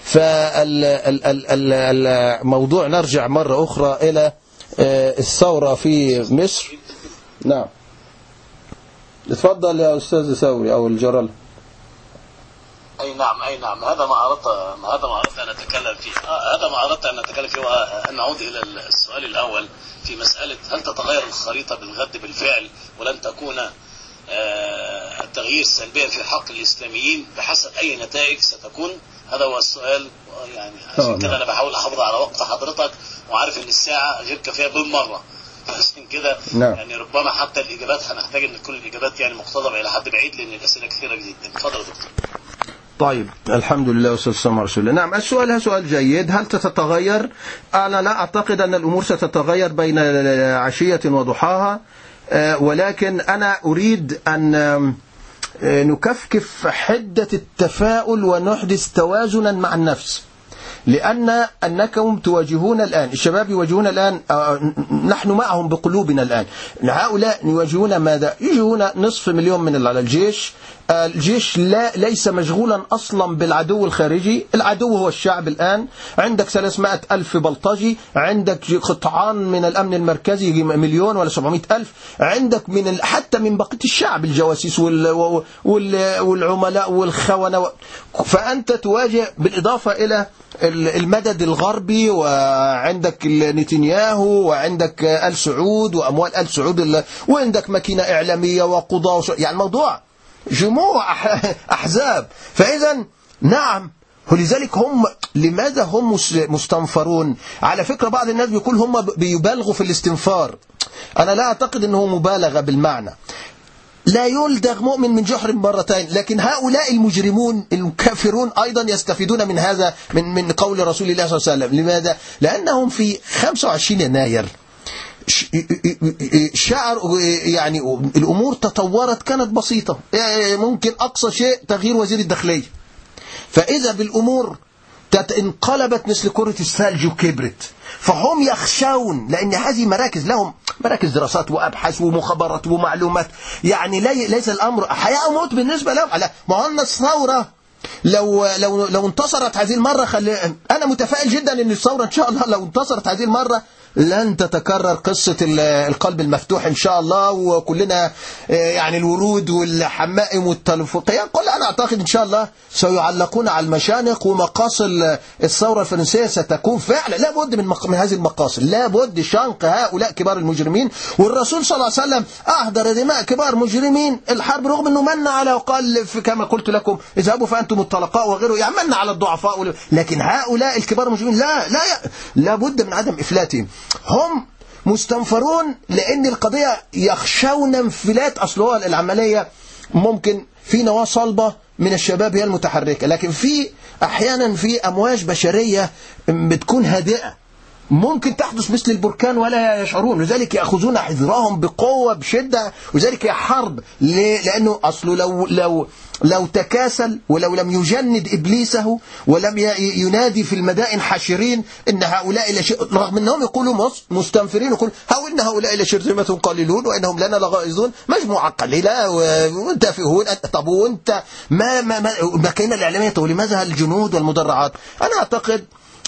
فالموضوع نرجع مرة أخرى إلى الثورة في مصر. نعم اتفضل يا أستاذ ساوي أو الجرل. أي نعم هذا ما أردت أن أتكلم فيه. وأن نعود إلى السؤال الأول في مسألة هل تتغير الخريطة بالغد بالفعل ولن تكون التغيير سلبيا في حق الإسلاميين بحسب أي نتائج ستكون. هذا هو السؤال. يعني عشان كده أنا بحاول أحافظ على وقت حضرتك وعارف إن الساعة غير كافية بالمرة، عشان كده يعني ربما حتى الإجابات هنحتاج أن تكون الإجابات يعني مقتضبة إلى حد بعيد لأن الأسئلة كثيرة جدا. اتفضل يا دكتور. طيب الحمد لله والسلام على رسول الله. نعم السؤال سؤال جيد. هل ستتغير؟ أنا لا أعتقد أن الأمور ستتغير بين عشية وضحاها، ولكن أنا أريد أن نكفكف حدة التفاؤل ونحدث توازنا مع النفس، أنكم تواجهون الآن، الشباب يواجهون الآن، نحن معهم بقلوبنا الآن. هؤلاء يواجهون ماذا؟ يواجهون 500,000 من الجيش. الجيش ليس مشغولا أصلا بالعدو الخارجي، العدو هو الشعب الآن. عندك 300,000 بلطجي، عندك قطعان من الأمن المركزي 1,000,000 ولا 700,000، عندك حتى من بقية الشعب الجواسيس والعملاء والخونة. فأنت تواجه بالإضافة إلى المدد الغربي، وعندك نتنياهو، وعندك آل سعود وأموال آل سعود، وعندك ماكينة إعلامية وقضاء، يعني الموضوع جموع أحزاب. فإذا نعم، ولذلك لماذا هم مستنفرون؟ على فكرة بعض الناس بيقول هم بيبالغوا في الاستنفار. أنا لا أعتقد أنه مبالغة بالمعنى. لا يلدغ مؤمن من جحر مرتين، لكن هؤلاء المجرمون الكافرون أيضا يستفيدون من هذا، من قول رسول الله صلى الله عليه وسلم. لماذا؟ لأنهم في 25 يناير شعر يعني الأمور تطورت، كانت بسيطة، ممكن أقصى شيء تغيير وزير الداخلية، فإذا بالأمور انقلبت مثل كرة الثلج وكبرت. فهم يخشون، لأن هذه مراكز لهم، مراكز دراسات وأبحاث ومخابرات ومعلومات، يعني ليس الأمر حياة وموت بالنسبة لهم. ما هو الثورة لو انتصرت هذه المرة، أنا متفائل جدا أن الثورة إن شاء الله لو انتصرت هذه المرة لن تتكرر قصة القلب المفتوح إن شاء الله، وكلنا يعني الورود والحمائم والتلفقيات كل أنا أعتقد إن شاء الله سيعلقون على المشانق، ومقاصد الثورة الفرنسية ستكون فعلا لابد من هذه المقاصد، لابد شنق هؤلاء كبار المجرمين. والرسول صلى الله عليه وسلم أهدر دماء كبار مجرمين الحرب، رغم أنه من على وقال كما قلت لكم اذهبوا فأنتم الطلقاء وغيره، يعملن على الضعفاء، لكن هؤلاء الكبار المجرمين لابد من عدم إفلاتهم. هم مستنفرون لأن القضية يخشون انفلات. أصلها العملية ممكن في نواة صلبة من الشباب هي المتحركة، لكن في أحيانا في أمواج بشرية بتكون هادئة ممكن تحدث مثل البركان ولا يشعرون، لذلك يأخذون حذرهم بقوة بشدة. وذلك هي حرب، لأنه أصله لو تكاسل ولو لم يجند إبليسه ولم ينادي في المدائن حاشرين إن هؤلاء رغم أنهم يقولوا مستنفرين، يقول إن هؤلاء لشرذمة قليلون وإنهم لنا لغائظون، مجموعة قليلة وتافهون. طب وأنت ما كان الإعلامية ولماذا الجنود والمدرعات؟ أنا أعتقد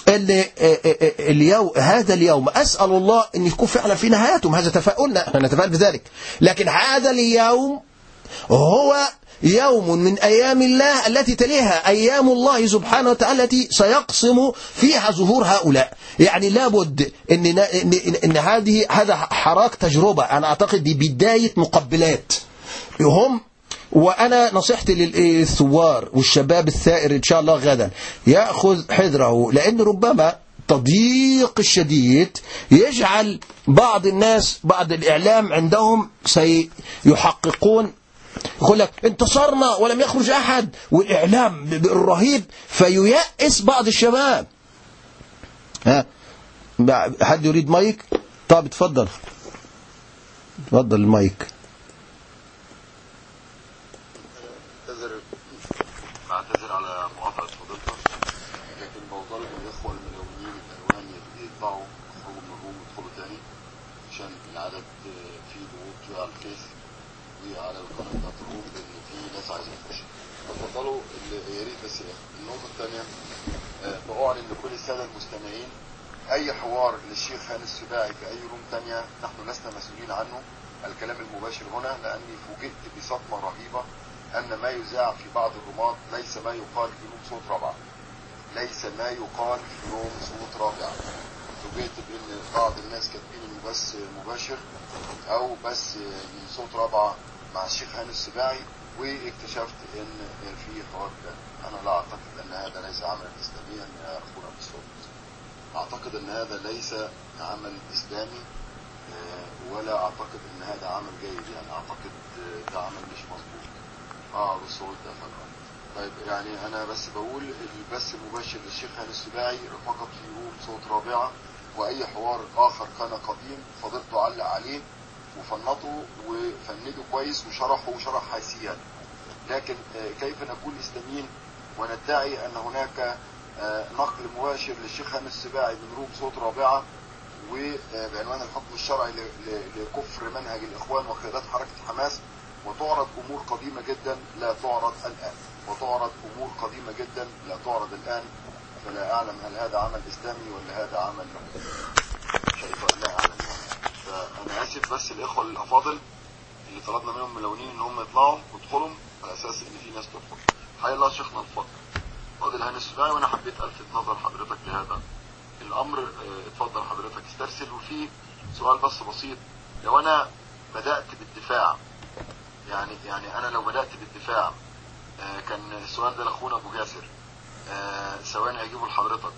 هذا اليوم أسأل الله أن يكون فعلا في نهايتهم، هذا تفاؤلنا، احنا نتفائل بذلك، لكن هذا اليوم هو يوم من أيام الله التي تليها أيام الله سبحانه وتعالى التي سيقسم فيها ظهور هؤلاء. يعني لابد إن هذا حراك تجربة، أنا أعتقد دي بداية مقبلات هم. وأنا نصيحتي للثوار والشباب الثائر إن شاء الله غدا يأخذ حذره، لأن ربما تضييق الشديد يجعل بعض الناس بعض الإعلام عندهم سيحققون، يقول لك انتصرنا ولم يخرج أحد، والإعلام الرهيب فييأس بعض الشباب. حد يريد مايك؟ طب اتفضل المايك. أعتذر على مقاطعة فضيلتك، لكن بطالب الإخوة الملونين الألوان يطلعوا يخرجوا من الروم ويدخلوا تاني عشان العدد فيه ضغوط على الفيس، وعلى القناه بتاعت الروم لان في ناس عايزه تخش. اتفضلوا. يا ريت بس النقطه الثانيه بأعلن لكل الساده المستمعين اي حوار للشيخ هاني السباعي في اي روم ثانيه نحن لسنا مسؤولين عنه. الكلام المباشر هنا لاني فوجئت بصدمه رهيبه ان ما يذاع في بعض الرومات ليس ما يقال في روم صوت رابعه. ليس ما يقال في روم صوت رابعه. فوجئت بان بعض الناس كاتبين انه بس مباشر او بس من صوت رابعه مع الشيخ هاني السباعي، واكتشفت ان في حوار ده. انا لا اعتقد ان هذا ليس عملا اسلاميا يا اخونا بالصوت. اعتقد ان هذا ليس عمل اسلامي ولا اعتقد ان هذا عمل جيد. يعني اعتقد ده عمل مش مظبوط. بالصوت ده فعلا. طيب يعني انا بس بقول البث المباشر للشيخ هاني السباعي فقط في روم صوت رابعه، واي حوار اخر كان قديم فضلت اعلق عليه وفنطه وفنده كويس وشرحه شرح حسيا. لكن كيف نكون اسلاميين وندعي ان هناك نقل مباشر للشيخ هاني السباعي من روم صوت رابعه وبعنوان الحكم الشرعي لكفر منهج الاخوان وقيادات حركه حماس، وتعرض امور قديمه جدا لا تعرض الان، وتعرض امور قديمه جدا لا تعرض الان. فلا اعلم هل هذا عمل اسلامي ولا هذا عمل شيطاني، لا اعلم. فانا اسف بس الاخوه الافاضل اللي طلبنا منهم ملونين ان هم يطلعوا ويدخلوا على اساس ان في ناس تدخل. حي الله شيخنا الفاضل فاضل هاني السباعي، وانا حبيت الفت نظر حضرتك لهذا الامر. اتفضل حضرتك استرسل. وفي سؤال بس بسيط، لو انا بدات بالدفاع يعني انا لو بدات بالدفاع كان السؤال ده لاخونا ابو جاسر، ثواني اجيبه لحضرتك.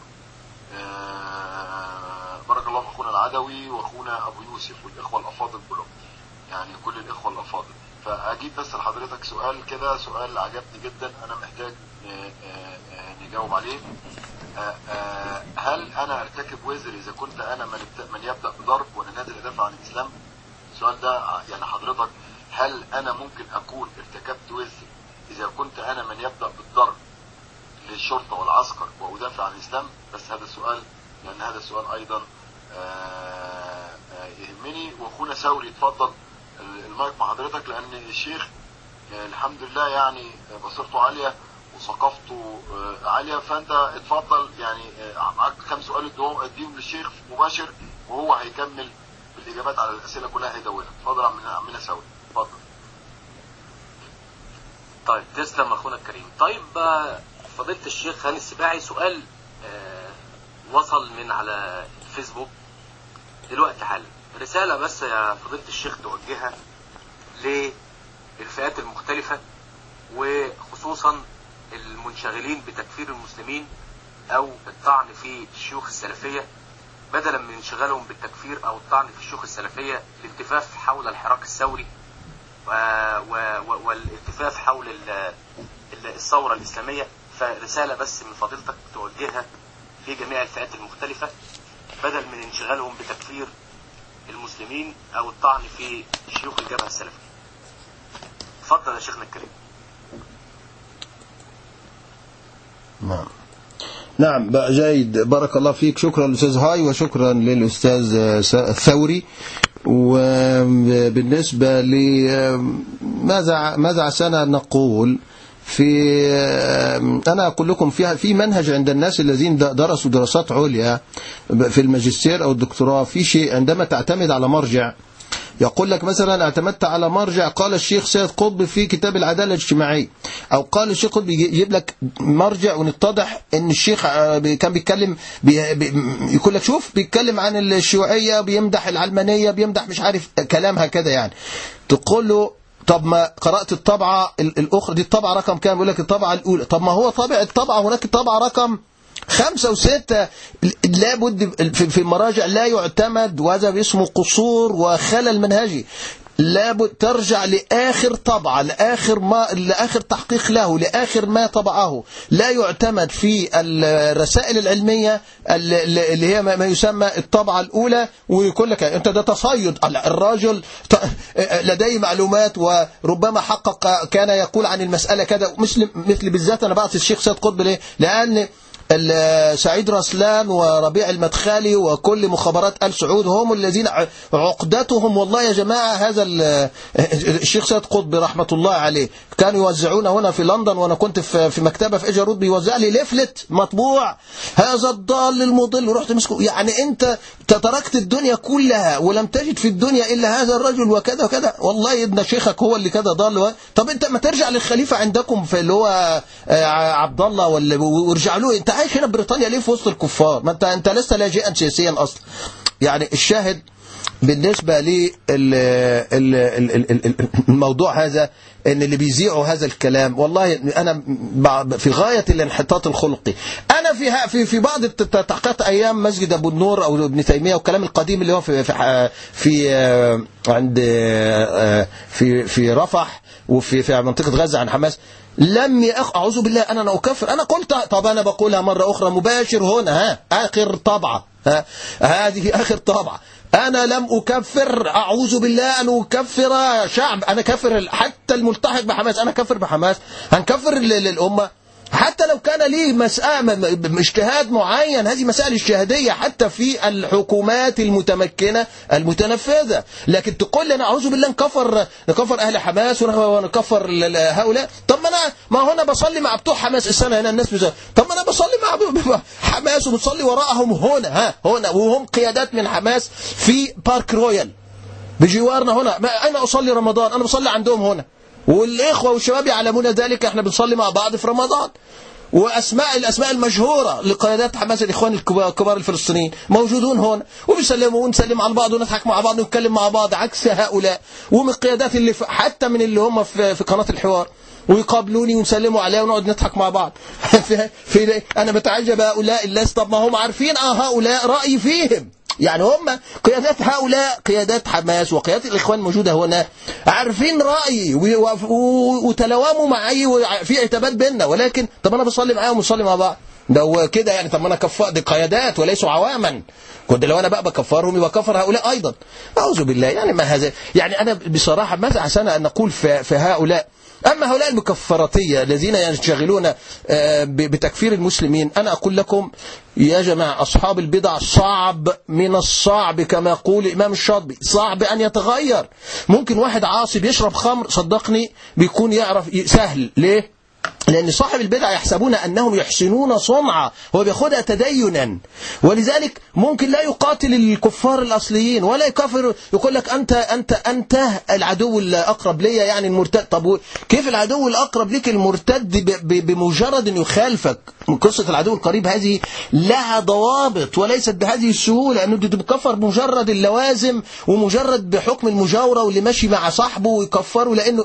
بارك الله في اخونا العدوي واخونا ابو يوسف والاخوه الافاضل كلهم، يعني كل الاخوه الافاضل. فاجيب بس لحضرتك سؤال كده، سؤال عجبني جدا انا محتاج نجاوب عليه. هل انا ارتكب وزر اذا كنت انا من يبدا بضرب وانا نازل ادافع عن الاسلام؟ السؤال ده يعني حضرتك، هل انا ممكن اكون ارتكبت وزر اذا كنت انا من يبدا بالضرب للشرطه والعسكر وادافع عن الاسلام؟ بس هذا السؤال لان هذا السؤال ايضا يهمني. واخونا ثوري اتفضل المايك مع حضرتك، لان الشيخ الحمد لله يعني بصيرته عاليه وثقافته عاليه، فانت اتفضل يعني معاك كم سؤال اديهم للشيخ مباشر وهو هيكمل بالاجابات على الاسئله كلها هيدونها. اتفضل عمنا ثوري اتفضل. طيب تسلم اخونا الكريم. طيب فضيله الشيخ هاني السباعي، سؤال وصل من على الفيسبوك دلوقتي حالا، رساله بس يا فضيله الشيخ توجهها للفئات المختلفه وخصوصا المنشغلين بتكفير المسلمين او الطعن في الشيوخ السلفيه، بدلا من انشغالهم بالتكفير او الطعن في الشيوخ السلفيه الالتفاف حول الحراك الثوري والالتفاف حول الثوره الاسلاميه. فرساله بس من فضيلتك توجهها لجميع الفئات المختلفه بدل من انشغالهم بتكفير المسلمين او الطعن في شيوخ الجبهه السلفيه. اتفضل يا شيخنا الكريم. نعم جيد، بارك الله فيك. شكرا للأستاذ هاي وشكرا للأستاذ الثوري. وبالنسبة ماذا عسانا نقول أنا أقول لكم في منهج عند الناس الذين درسوا دراسات عليا في الماجستير أو الدكتوراه، في شيء عندما تعتمد على مرجع يقول لك مثلا اعتمدت على مرجع قال الشيخ سيد قطب في كتاب العدالة الاجتماعية، أو قال الشيخ قطب، يجيب لك مرجع ونتضح ان الشيخ كان بيتكلم يقول لك شوف بيتكلم عن الشيوعية، بيمدح العلمانية، بيمدح مش عارف كلام هكذا يعني. تقول له طب ما قرأت الطبعة الأخرى دي، الطبعة رقم كام؟ يقول لك الطبعة الأولى. طب ما هو طبع الطبعة هناك الطبعة رقم 5 و6. لابد في المراجع لا يعتمد، وهذا اسمه قصور وخلل منهجي. لابد ترجع لآخر طبعة، لآخر تحقيق له، لآخر ما طبعه. لا يعتمد في الرسائل العلمية اللي هي ما يسمى الطبعة الأولى ويقول لك أنت ده تصيد. الراجل لديه معلومات وربما حقق، كان يقول عن المسألة كذا، مثل بالذات أنا بعث الشيخ سيد قطب ليه؟ لأن سعيد رسلان وربيع المدخلي وكل مخابرات آل سعود هم الذين عقدتهم. والله يا جماعة هذا الشيخ سيد قطب رحمة الله عليه كانوا يوزعون هنا في لندن، وأنا كنت في مكتبة في إيجارود بيوزع لي ليفلت مطبوع هذا الضال المضل، ورحت مسكه. يعني أنت تركت الدنيا كلها ولم تجد في الدنيا إلا هذا الرجل وكذا وكذا، والله ابن شيخك هو اللي كذا ضال. طب أنت ما ترجع للخليفة عندكم في اللي هو عبد الله وارجع له. أنت عايش هنا بريطانيا ليه في وسط الكفار؟ ما أنت لست لاجئا سياسيا أصلا. يعني الشاهد بالنسبة للموضوع هذا ان اللي بيذيعوا هذا الكلام والله انا في غاية الانحطاط الخلقي. انا في بعض التحقيقات ايام مسجد ابو النور او ابن تيمية والكلام القديم اللي هو في رفح وفي منطقة غزة عن حماس، لم اعوذ بالله انا اكفر. انا قلت طب انا بقولها مرة اخرى مباشر هنا اخر طبعة هذه اخر طبعة. أنا لم أكفر، أعوذ بالله أن أكفر شعب. أنا كفر حتى الملتحق بحماس، أنا كفر بحماس، هنكفر للأمة حتى لو كان ليه مسألة اجتهاد معين. هذه مسائل اجتهادية حتى في الحكومات المتمكنة المتنفذة. لكن تقول لي أنا أعوذ بالله نكفر أهل حماس ونكفر هؤلاء. طب ما هنا بصلي مع بتوع حماس السنة هنا الناس طب ما أنا بصلي مع حماس وبصلي وراءهم هنا وهم قيادات من حماس في بارك رويال بجوارنا هنا. أين أصلي رمضان؟ أنا بصلي عندهم هنا، والإخوة والشباب يعلمون ذلك. احنا بنصلي مع بعض في رمضان. الأسماء المشهورة لقيادات حماس الإخوان الكبار الفلسطينيين موجودون هنا، وبيسلموا ونسلم على بعض ونضحك مع بعض ونتكلم مع بعض، عكس هؤلاء ومن القيادات اللي حتى من اللي هم في قناة الحوار، ويقابلوني ونسلموا عليه ونقعد نضحك مع بعض. أنا بتعجب هؤلاء الناس. طب ما هم عارفين هؤلاء رأي فيهم. يعني هم قيادات هؤلاء قيادات حماس وقيادات الإخوان الموجودة هنا عارفين رأيي وتلواموا معي وفي عتابات بيننا، ولكن طب أنا بصلي معاهم وصلي مع بعض ده كده. يعني طب ما أنا كفار دي قيادات وليسوا عواما. كنت لو أنا بقى بكفرهم يبقى كفر هؤلاء أيضا. أعوذ بالله. يعني ما هذا. يعني أنا بصراحة ماذا عسانا أن نقول في هؤلاء. أما هؤلاء المكفراتية الذين ينشغلون بتكفير المسلمين، أنا أقول لكم يا جماعة أصحاب البدع صعب من الصعب كما يقول الإمام الشاطبي، صعب أن يتغير. ممكن واحد عاصي بيشرب خمر صدقني بيكون يعرف سهل. ليه؟ لأن صاحب البدع يحسبون أنهم يحسنون صنعا، هو بياخدها تدينا، ولذلك ممكن لا يقاتل الكفار الأصليين ولا يكفر. يقول لك أنت العدو الأقرب لي، يعني المرتد. طب كيف العدو الأقرب لك المرتد بمجرد أن يخالفك؟ من قصة العدو القريب هذه لها ضوابط وليست بهذه السهولة، أنه بكفر بمجرد اللوازم ومجرد بحكم المجاورة واللي ماشي مع صاحبه ويكفره، لأنه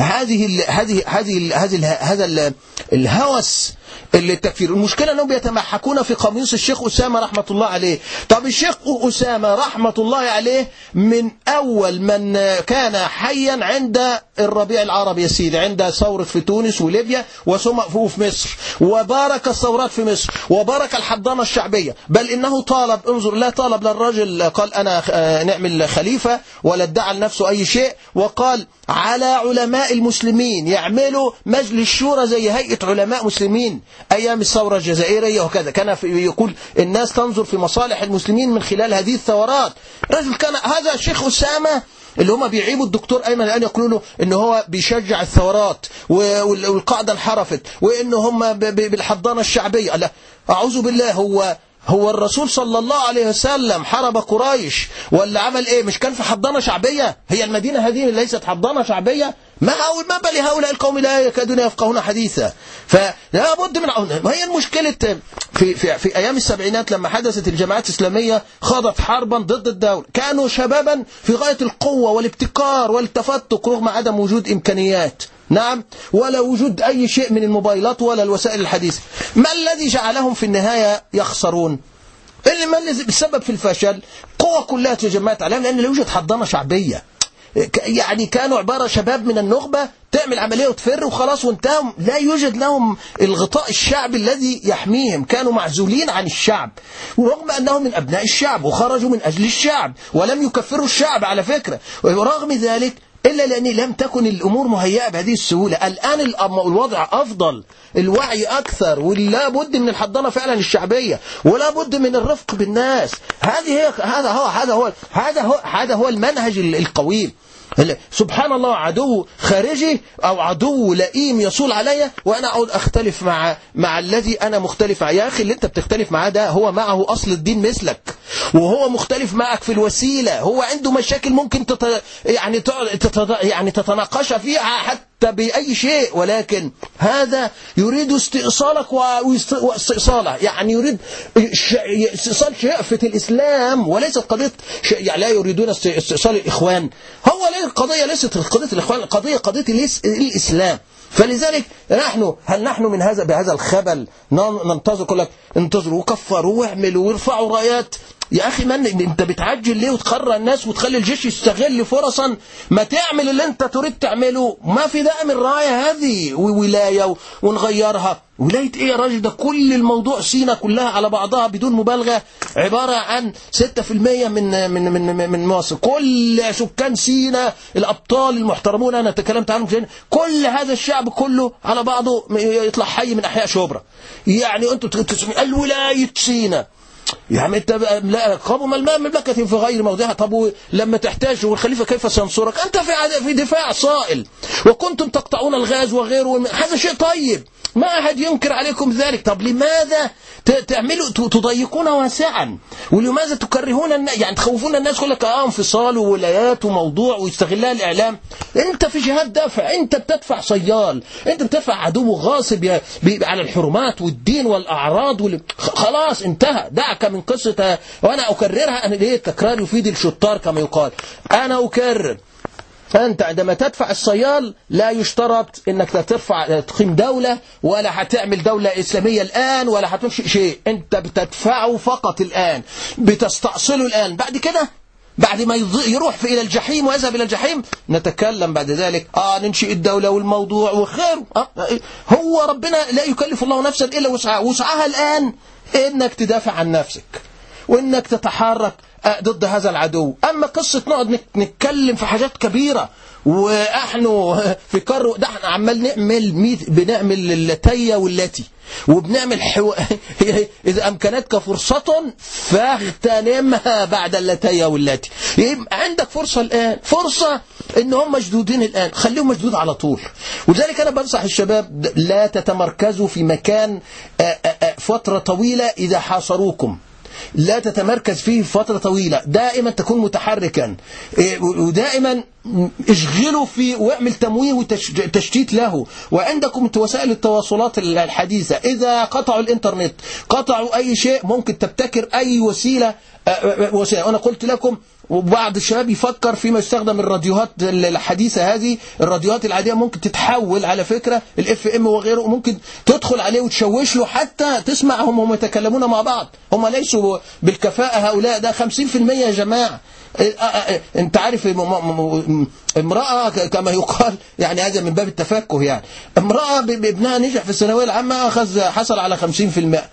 هذا الهوس اللي التكفير. المشكلة أنهم بيتمحكون في قميص الشيخ أسامة رحمة الله عليه. طب الشيخ أسامة رحمة الله عليه من أول من كان حيا عند الربيع العربي يا سيدي، عند ثورة في تونس وليبيا وثم في مصر، وبارك الثورات في مصر، وبارك الحضانة الشعبية. بل إنه طالب، انظر، لا طالب للرجل قال أنا نعمل خليفة ولا ادعى لنفسه أي شيء، وقال على علماء المسلمين يعملوا مجلس شورى زي هيئة علماء مسلمين أيام الثورة الجزائرية وكذا. كان يقول الناس تنظر في مصالح المسلمين من خلال هذه الثورات. رجل كان هذا الشيخ أسامة اللي هم بيعيبوا الدكتور أيمن الآن يقولوا له إن هو بيشجع الثورات والقاعدة انحرفت وإن هم بالحضانة الشعبية. لا أعوذ بالله. هو الرسول صلى الله عليه وسلم حارب قريش ولا عمل ايه؟ مش كان في حضانة شعبية؟ هي المدينة هذه ليست حضانة شعبية؟ ما بل هؤلاء القوم لا يكادون يفقهون حديثا. فلا بد من ما هي المشكلة في أيام السبعينات لما حدثت الجماعات الإسلامية خاضت حربا ضد الدولة، كانوا شبابا في غاية القوة والابتكار والتفتق رغم عدم وجود إمكانيات، نعم، ولا وجود أي شيء من الموبايلات ولا الوسائل الحديثة. ما الذي جعلهم في النهاية يخسرون؟ ما الذي السبب في الفشل؟ قوة كلها تجمعت عليهم لأن لا يوجد حضانة شعبية. يعني كانوا عبارة شباب من النخبة تعمل عملية وتفر وخلاص وانتهوا، لا يوجد لهم الغطاء الشعبي الذي يحميهم، كانوا معزولين عن الشعب ورغم أنهم من أبناء الشعب وخرجوا من أجل الشعب ولم يكفروا الشعب على فكرة، ورغم ذلك إلا لأن لم تكن الأمور مهيئة بهذه السهولة. الآن الوضع أفضل، الوعي أكثر، ولا بد من الحضانة فعلا الشعبية، ولا بد من الرفق بالناس. هذا هو المنهج القويم. سبحان الله، عدو خارجي أو عدو لئيم يصول علي وأنا أعود أختلف مع الذي أنا مختلف معه. يا أخي اللي أنت بتختلف معاه ده هو معه أصل الدين مثلك، وهو مختلف معك في الوسيلة، هو عنده مشاكل ممكن تتناقش فيها حتى بأي شيء، ولكن هذا يريد استئصالك واستئصاله، يعني يريد استئصال شئفة الإسلام وليست قضية يعني لا يريدون استئصال الإخوان. هو القضية ليست قضية الإخوان، القضية قضية الإسلام. فلذلك هل نحن من بهذا الخبل ننتظر؟ كل لك انتظروا وكفروا واعملوا وارفعوا رايات. يا أخي أنت بتعجل ليه وتقرر الناس وتخلي الجيش يستغل فرصا؟ ما تعمل اللي أنت تريد تعمله. ما في داعي من الراية هذه وولاية ونغيرها. ولاية إيه يا راجل؟ ده كل الموضوع سينا كلها على بعضها بدون مبالغة عبارة عن 6% من مصر. كل سكان سينا الأبطال المحترمون أنا تكلمت عنهم جدا، كل هذا الشعب كله على بعضه يطلع حي من أحياء شبرا. يعني أنتوا تسمعوا الولاية سينا، يعني انت لا قاموا مملكة في غير موضعها. طب لما تحتاج والخليفة كيف سينصرك؟ انت في دفاع صائل، وكنتم تقطعون الغاز وغيره. هذا شيء طيب، ما أحد ينكر عليكم ذلك. طب لماذا تضيقون واسعا؟ ولماذا تكرهون يعني تخوفون الناس؟ يقول لك انفصال وولايات وموضوع ويستغلها الإعلام. انت في جهاد دافع، انت بتدفع صيال، انت بتدفع عدو غاصب على الحرمات والدين والأعراض خلاص انتهى. دعك من قصة وأنا أكررها. أنا ليه التكرار يفيد الشطار كما يقال. أنا أكرر، أنت عندما تدفع الصيال لا يشترط أنك تقيم دولة ولا هتعمل دولة إسلامية الآن ولا هتمشي شيء. أنت بتدفعه فقط الآن، بتستأصله الآن. بعد كده بعد ما يروح إلى الجحيم ويذهب إلى الجحيم نتكلم بعد ذلك ننشئ الدولة والموضوع وخير. هو ربنا لا يكلف الله نفسا إلا وسعها. وسعها الآن إنك تدافع عن نفسك وإنك تتحرك ضد هذا العدو. أما قصة نقعد نتكلم في حاجات كبيرة ونحن في كر ده احنا عمال بنعمل اللتية واللاتي وبنعمل إذا أمكنتك فرصة فاغتنمها بعد اللتية واللاتي. عندك فرصة الآن، فرصة إن هم مشدودين الآن، خليهم مشدود على طول. ولذلك أنا بنصح الشباب لا تتمركزوا في مكان فترة طويلة إذا حاصروكم، لا تتمركز فيه فترة طويلة، دائما تكون متحركا، ودائما اشغلوا فيه واعمل تمويه وتشتيت له. وعندكم وسائل التواصلات الحديثة، إذا قطعوا الإنترنت قطعوا أي شيء ممكن تبتكر أي وسيلة. أنا قلت لكم وبعض الشباب يفكر فيما يستخدم الراديوهات الحديثة هذه، الراديوهات العادية ممكن تتحول على فكرة الاف ام وغيره، ممكن تدخل عليه وتشوش له حتى تسمعهم هم يتكلمون مع بعض. هم ليسوا بالكفاءة هؤلاء، ده 50% يا جماعة. انت عارف امرأة كما يقال، يعني هذا من باب التفكه، يعني امرأة ابنها نجح في الثانوية العامة حصل على 50%،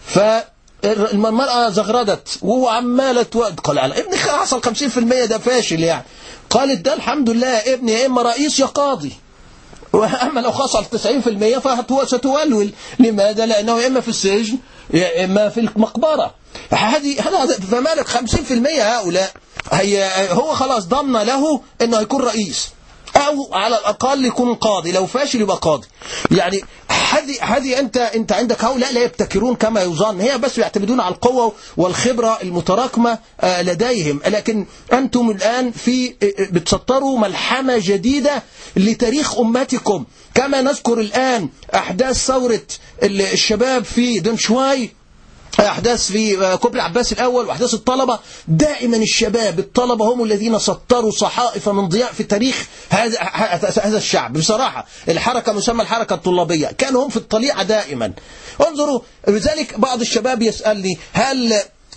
المرأة زغردت وهو عمالة قال على ابني حصل 50% ده فاشل يعني. قالت ده الحمد لله ابني يا إما رئيس يا قاضي، وأما لو حصل 90% فستولول. لماذا؟ لأنه يا إما في السجن يا إما في المقبرة. هذا فمالك 50% هؤلاء هو خلاص ضمن له أنه يكون رئيس أو على الأقل يكون قاضي، لو فاشل يبقى قاضي. يعني هذه أنت عندك هؤلاء لا يبتكرون كما يظن، هي بس يعتمدون على القوة والخبرة المتراكمة لديهم. لكن أنتم الآن بتسطروا ملحمة جديدة لتاريخ أمتكم، كما نذكر الآن أحداث ثورة الشباب في دنشواي، أحداث في كوبري عباس الأول، وأحداث الطلبة. دائما الطلبة هم الذين سطروا صحائف من ضياء في تاريخ هذا الشعب. بصراحة الحركة مسمى الحركة الطلابية كانوا هم في الطليعة دائما. انظروا، لذلك بعض الشباب يسألني هل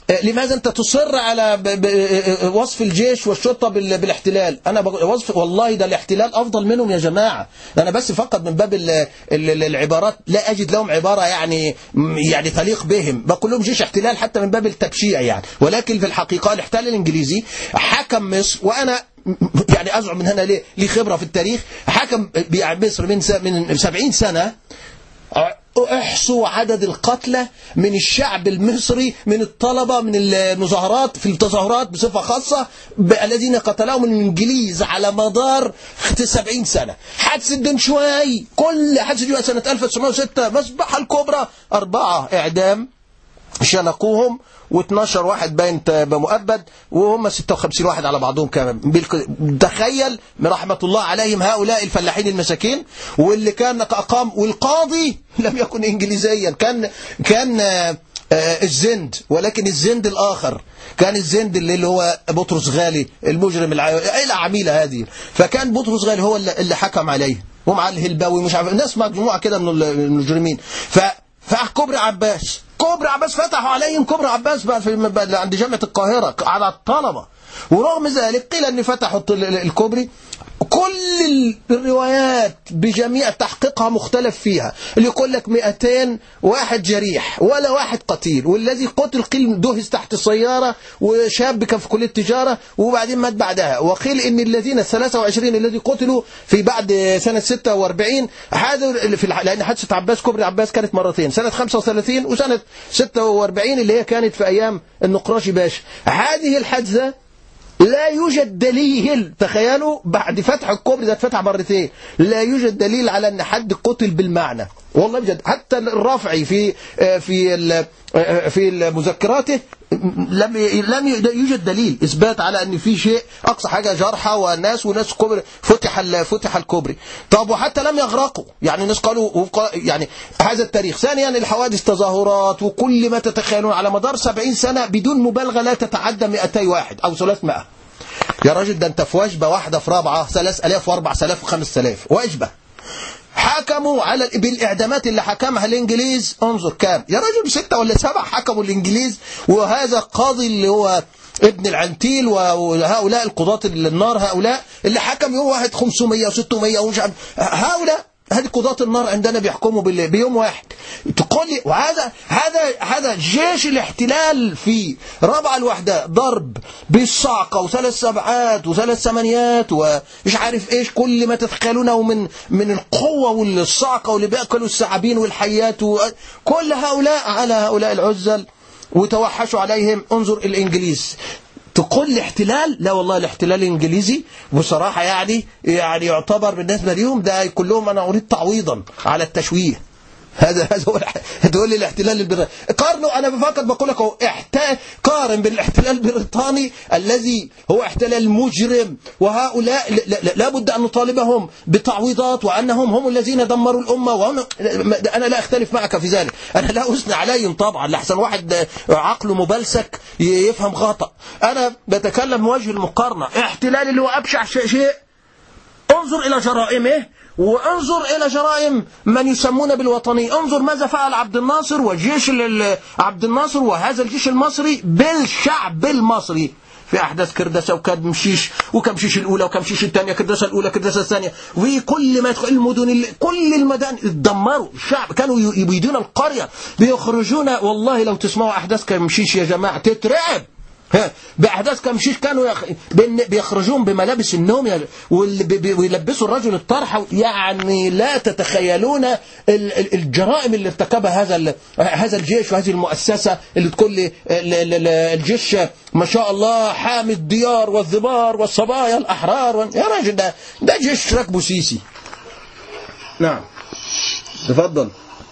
لماذا أنت تصر على وصف الجيش والشرطة بالاحتلال؟ أنا وصف والله ده الاحتلال أفضل منهم يا جماعة. أنا بس فقط من باب العبارات لا أجد لهم عبارة يعني تليق بهم. بقول لهم جيش احتلال حتى من باب التبشيع يعني. ولكن في الحقيقة الاحتلال الإنجليزي حكم مصر، وأنا يعني أزعم من هنا لي خبرة في التاريخ، حكم مصر من 70 سنة. احصوا عدد القتلى من الشعب المصري، من الطلبة، من المظاهرات، في التظاهرات بصفة خاصة الذين قتلهم الإنجليز على مدار 70 سنة. حادثة دنشواي، كل حادثة دنشواي سنة 1906 مسبحة الكبرى 4 إعدام شنقوهم، و12 واحد باين بمؤبد، وهم 56 واحد على بعضهم كمان. تخيل رحمة الله عليهم هؤلاء الفلاحين المساكين. واللي كان أقام، والقاضي لم يكن إنجليزيا، كان الزند، ولكن الزند الآخر كان الزند اللي هو بطرس غالي المجرم العميلة هذه. فكان بطرس غالي هو اللي حكم عليه، ومع الهلباوي مش عارف ناس مجموعة كده من المجرمين. كوبري عباس فتحوا عليهم كوبري عباس بقى عند جامعة القاهرة على الطلبة. ورغم ذلك قيل ان فتحوا الكوبري. كل الروايات بجميع تحقيقها مختلف فيها. اللي يقول لك 200 واحد جريح ولا واحد قتيل، والذي قتل قيل دهس تحت السيارة، وشاب كان في كلية التجارة وبعدين مات بعدها. وقيل ان الذين 23 الذي قتلوا في بعد سنة 46 لان حادثة عباس كوبري عباس كانت مرتين، سنة 35 وسنة 46 اللي هي كانت في ايام النقراشي باشا. هذه الحادثة لا يوجد دليل، تخيلوا بعد فتح الكوبري ده اتفتح مرتين، لا يوجد دليل على ان حد قتل بالمعنى والله بجد. حتى الرافعي في مذكراته لم يوجد دليل اثبات على ان في شيء، اقصى حاجه جرحى وناس كوبري فتح الكوبري. طب وحتى لم يغرقوا، يعني الناس قالوا يعني هذا التاريخ. ثانيا الحوادث تظاهرات وكل ما تتخيلون على مدار 70 سنه بدون مبالغه لا تتعدى 200 واحد او 300. يا راجل ده انت في وجبه واحده في رابعه 3000 و4000 و5000 وجبه. حكموا بالاعدامات اللي حكمها الانجليز، انظر كام يا راجل، 6 ولا 7 حكموا الانجليز. وهذا القاضي اللي هو ابن العنتيل وهؤلاء القضاة النار، هؤلاء اللي حكم يوم واحد 500 و600 ومش عارف، هؤلاء هذه قضاة النار عندنا بيحكموا بيوم واحد. تقول لي هذا جيش الاحتلال في رابعة الوحدة ضرب بالصعقة و3 سبعات و3 ثمانيات ومش عارف ايش، كل ما تتخيلونه من القوة والصعقة، واللي بيأكلوا الثعابين والحيات، كل هؤلاء على هؤلاء العزل وتوحشوا عليهم. انظر الانجليز، تقول الاحتلال؟ لا والله الاحتلال الانجليزي بصراحة يعني يعتبر بالنسبة ليهم ده كلهم انا اريد تعويضا على التشويه. هذا هو تقول لي الاحتلال قارنوا. انا فقط بقول لك قارن بين الاحتلال البريطاني الذي هو احتلال مجرم، وهؤلاء لا بد ان نطالبهم بتعويضات، وانهم هم الذين دمروا الامه. انا لا اختلف معك في ذلك، انا لا اثني عليهم طبعا، لحسن واحد عقله مبلسك يفهم خطأ. انا بتكلم من وجه المقارنه. احتلال اللي هو ابشع شيء، انظر الى جرائمه وانظر إلى جرائم من يسمون بالوطني. انظر ماذا فعل عبد الناصر وجيش عبد الناصر وهذا الجيش المصري بالشعب المصري في أحداث كرداسة وكمشيش، وكمشيش الأولى وكمشيش الثانية، كرداسة الأولى كرداسة الثانية، وكل ما يدخل المدن، كل المدن اتدمروا. الشعب كانوا يبيدون القرية، بيخرجون. والله لو تسمعوا أحداث كمشيش يا جماعة تترعب. بأحداث كمشيش كانوا بيخرجون بملابس النوم ويلبسوا الرجل الطرحة. يعني لا تتخيلون الجرائم اللي ارتكبها هذا الجيش وهذه المؤسسة اللي تقول لي الجيش ما شاء الله حامي الديار والذبار والصبايا الأحرار. يا راجل ده جيش ركبه سيسي. نعم تفضل.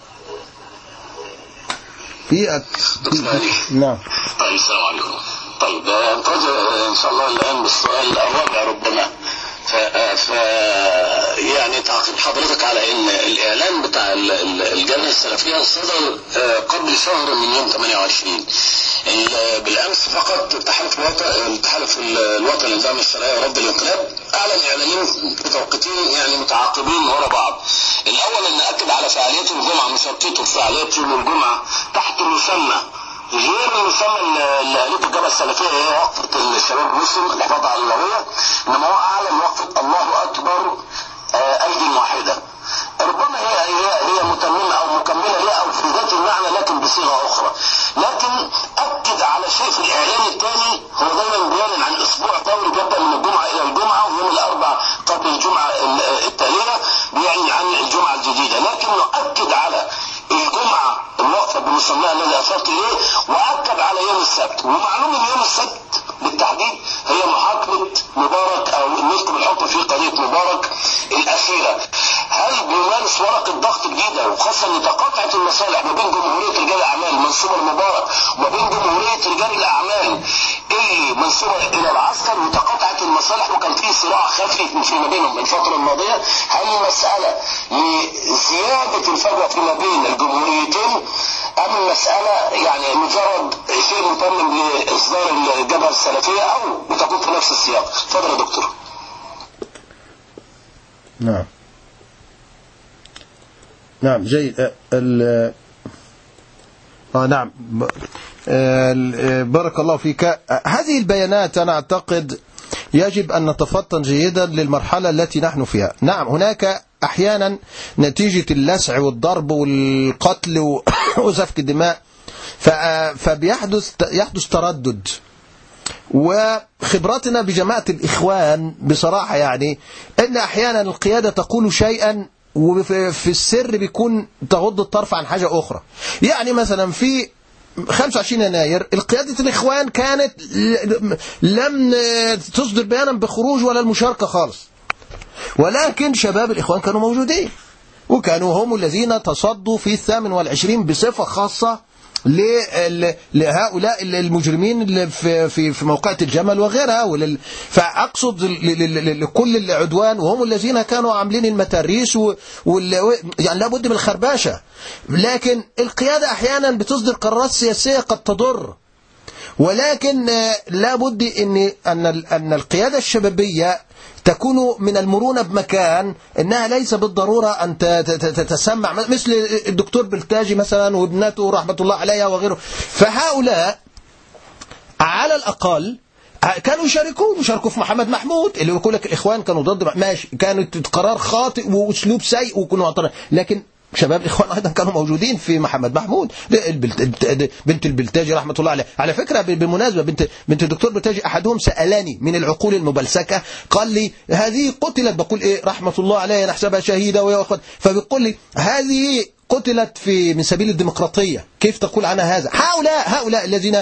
نعم. طيب السلام عليكم. طيب نتوجه ان شاء الله الان بالسؤال الرابع ربما. يعني تعقيب حضرتك على ان الاعلان بتاع الجبهه السلفيه صدر قبل شهر من يوم 28. بالامس فقط التحالف الوطني لدعم الشرعيه ورد الانقلاب اعلن اعلانين بتوقيتين يعني متعاقبين ورا بعض. الاول ان اكد على فعاليته الجمعه، مشاركته في فعاليات يوم الجمعه تحت مسمى غير المسمى اللي قالته الجبهه السلفيه هي وقفه الشباب المسلم الحفاظ على الهويه، انما هو اعلن وقفه الله اكبر ايدي واحده. ربما هي متممه او مكمله لها او في ذات المعنى لكن بصيغه اخرى. لكن اكد على شيء في الاعلان الثاني، هو دايما بيعلن عن اسبوع دوري بيبدا من الجمعه الى الجمعه، ويوم الاربعاء قبل الجمعه التاليه بيعلن عن الجمعه الجديده، لكنه اكد على الجمعه الوقفه بمسماها الذي اشرت اليه، واكد على يوم السبت. ومعلوم ان يوم السبت بالتحديد هي محاكمه مبارك او نسكب الحكم في قضيه مبارك الاخيره. هل بيمارس ورقه ضغط جديده، وخاصه ان تقاطعت المصالح ما بين جمهوريه رجال الاعمال المنسوبه لمبارك وما بين جمهوريه رجال الاعمال اللي منسوبه الى العسكر، وتقاطعت المصالح وكان في صراع خفي فيما بينهم الفتره الماضيه؟ هل المساله لزياده الفجوه فيما بين الجمهوريتين، ام المساله يعني مجرد شيء متمم لاصدار الجبهه السلفيه، او بتكون في نفس السياق؟ اتفضل يا دكتور. نعم جيد. نعم بارك الله فيك. هذه البيانات أنا أعتقد يجب أن نتفطن جيدا للمرحلة التي نحن فيها. نعم هناك أحيانا نتيجة اللسع والضرب والقتل وسفك الدماء يحدث تردد، وخبراتنا بجماعة الإخوان بصراحة يعني أن أحيانا القيادة تقول شيئا وفي السر بيكون تغض الطرف عن حاجة أخرى. يعني مثلا في 25 يناير القيادة الإخوان كانت لم تصدر بيانا بخروج ولا المشاركة خالص، ولكن شباب الإخوان كانوا موجودين، وكانوا هم الذين تصدوا في 28 بصفة خاصة لهؤلاء المجرمين في موقعة الجمل وغيرها. فأقصد لكل العدوان، وهم الذين كانوا عاملين المتاريس يعني لابد من الخرباشة. لكن القيادة أحيانا بتصدر قرارات سياسية قد تضر، ولكن لابد أن القيادة الشبابية تكون من المرونة بمكان أنها ليس بالضرورة أن تتسمع، مثل الدكتور بلتاجي مثلا وابنته رحمة الله عليها وغيره. فهؤلاء على الأقل كانوا يشاركوا في محمد محمود اللي يقول لك الإخوان كانوا ضد، ماشي، كانت قرار خاطئ وأسلوب سيء وكانوا معترضين، لكن شباب الإخوان أيضا كانوا موجودين في محمد محمود. بنت البلتاجي رحمة الله عليها، على فكرة بالمناسبة بنت الدكتور بلتاجي أحدهم سألني من العقول المبلسكة، قال لي هذه قتلت، بقول إيه رحمة الله عليها نحسبها شهيدة ويا أخوان، فبيقول لي هذه قتلت من سبيل الديمقراطية، كيف تقول عنها هذا؟ هؤلاء الذين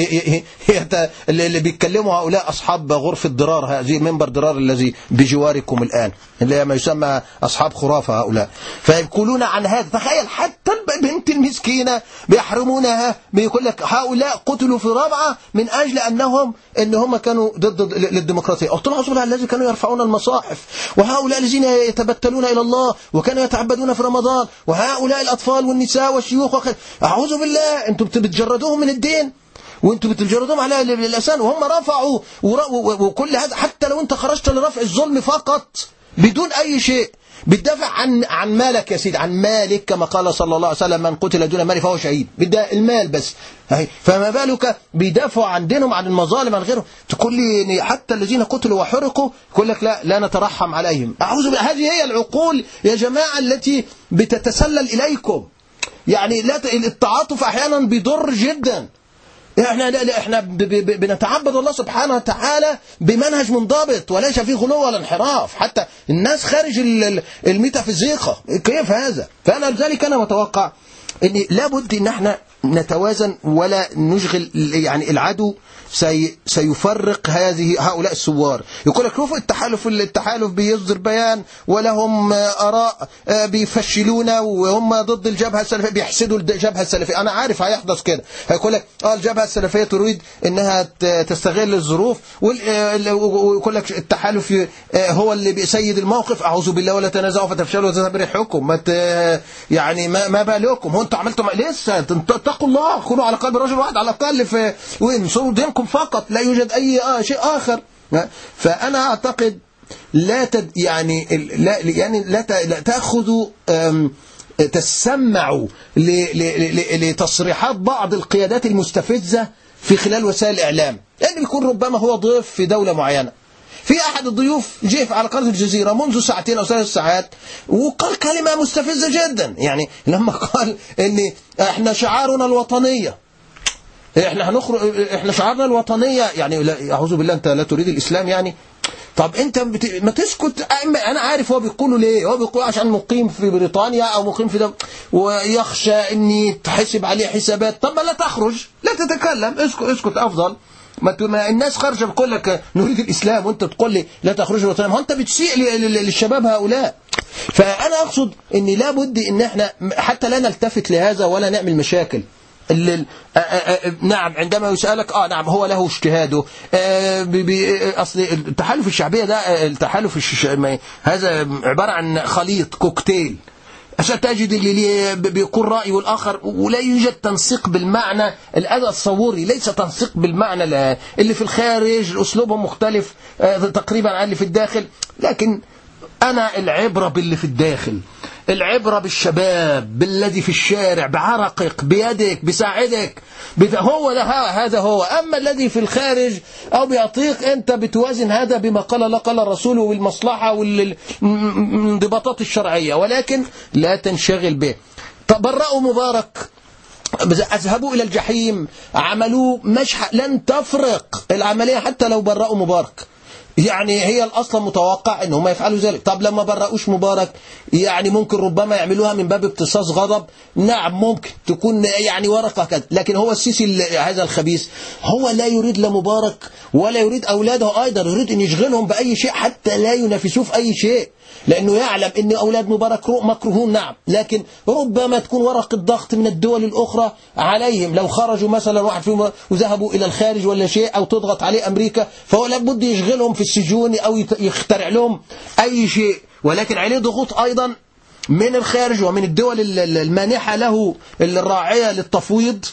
اللي بيتكلموا، هؤلاء أصحاب غرفة ضرار، هذه منبر ضرار الذي بجواركم الآن، اللي ما يسمى أصحاب خرافة هؤلاء، فيقولون عن هذا. تخيل حتى البنت المسكينة بيحرمونها، بيقول لك هؤلاء قتلوا في رابعة من أجل أنهم كانوا ضد الديمقراطية. قلت له أعوذ الذين كانوا يرفعون المصاحف، وهؤلاء الذين يتبتلون إلى الله وكانوا يتعبدون في رمضان، وهؤلاء الأطفال والنساء والشيوخ أعوذ بالله، أنتم بتجردوهم من الدين، وانتم بتجردوهم على الأسان، وهم رفعوا وكل هذا. حتى لو انت خرجت لرفع الظلم فقط بدون أي شيء، بتدافع عن مالك يا سيدي، عن مالك، كما قال صلى الله عليه وسلم من قتل دون مال فهو شهيد، بدأ المال بس. فما بالك بيدافعوا عن دينهم، عن المظالم، عن غيرهم. تقول لي حتى الذين قتلوا وحرقوا، يقول لك لا نترحم عليهم. أعوذ بالله، هذه هي العقول يا جماعة التي بتتسلل إليكم. يعني التعاطف أحيانا بيضر جدا. احنا بنتعبد الله سبحانه وتعالى بمنهج منضبط وليس فيه غلو ولا انحراف، حتى الناس خارج الميتافيزيقا، كيف هذا؟ فأنا لذلك أنا متوقع ان لابد ان احنا نتوازن ولا نشغل. يعني العدو سيفرق هؤلاء الثوار. يقول لك شوفوا التحالف بيصدر بيان ولهم آراء بيفشلون وهم ضد الجبهة السلفية، بيحسدوا الجبهة السلفية. أنا عارف هيحدث كده، هيقول لك الجبهة السلفية تريد إنها تستغل الظروف، ويقول لك التحالف هو اللي بيسيد الموقف. أعوذ بالله، ولا تنازعوا فتفشلوا وتذهب ريحكم. يعني ما بالكم، هو أنتوا عملتوا لسه؟ اتقوا الله، كونوا على قلب رجل واحد على الأقل وانصروا دينكم فقط، لا يوجد أي شيء آخر. فأنا أعتقد لا تأخذوا تسمعوا لتصريحات بعض القيادات المستفزة في خلال وسائل الإعلام، لأن بيكون ربما هو ضيف في دولة معينة. في أحد الضيوف جه على قناة الجزيرة منذ ساعتين أو 3 ساعات وقال كلمة مستفزة جدا، يعني لما قال إن إحنا شعارنا الوطنية، إحنا هنخرج، إحنا شعارنا الوطنية، يعني أعوذ بالله أنت لا تريد الإسلام يعني. طب أنت ما تسكت. أنا عارف هو بيقوله ليه، هو بيقول عشان مقيم في بريطانيا أو مقيم في دولة ويخشى إني تحسب عليه حسابات. طب ما لا تخرج، لا تتكلم، اسكت أفضل. ما الناس خارجه بتقول لك نريد الإسلام وأنت تقول لي لا تخرجوا الوطن، ما أنت بتسيء للشباب هؤلاء. فأنا أقصد إن لابد إن إحنا حتى لا نلتفت لهذا ولا نعمل مشاكل. نعم عندما يسألك نعم هو له اجتهاده. أصل التحالف الشعبية ده التحالف هذا عبارة عن خليط كوكتيل، عشان تجد اللي بيقول رأي والآخر، ولا يوجد تنسيق بالمعنى. الأداء التصوري ليس تنسيق بالمعنى. اللي في الخارج أسلوبهم مختلف تقريبا عن اللي في الداخل، لكن أنا العبرة باللي في الداخل، العبرة بالشباب، بالذي في الشارع، بعرقك، بيدك، بساعدك، هو ده، هذا هو. أما الذي في الخارج أو بيعطيك، أنت بتوازن هذا بما قال لا قال الرسول والمصلحة والانضباطات الشرعية، ولكن لا تنشغل به. برأوا مبارك، أذهبوا إلى الجحيم، عملوا مشحة، لن تفرق العملية حتى لو برأوا مبارك. يعني هي الأصل متوقع أنهم يفعلوا ذلك. طب لما برأوش مبارك، يعني ممكن ربما يعملوها من باب امتصاص غضب، نعم ممكن تكون يعني ورقة كذا. لكن هو السيسي هذا الخبيث هو لا يريد لا مبارك ولا يريد أولاده أيضا، يريد أن يشغلهم بأي شيء حتى لا ينافسوه في أي شيء، لأنه يعلم أن أولاد مبارك مكروهون، نعم، لكن ربما تكون ورقة ضغط من الدول الأخرى عليهم لو خرجوا مثلا واحد فيهم وذهبوا إلى الخارج ولا شيء، أو تضغط عليه أمريكا، فهو لابد يشغلهم في السجون أو يخترع لهم أي شيء. ولكن عليه ضغوط أيضا من الخارج ومن الدول المانحة له الراعية للتفويض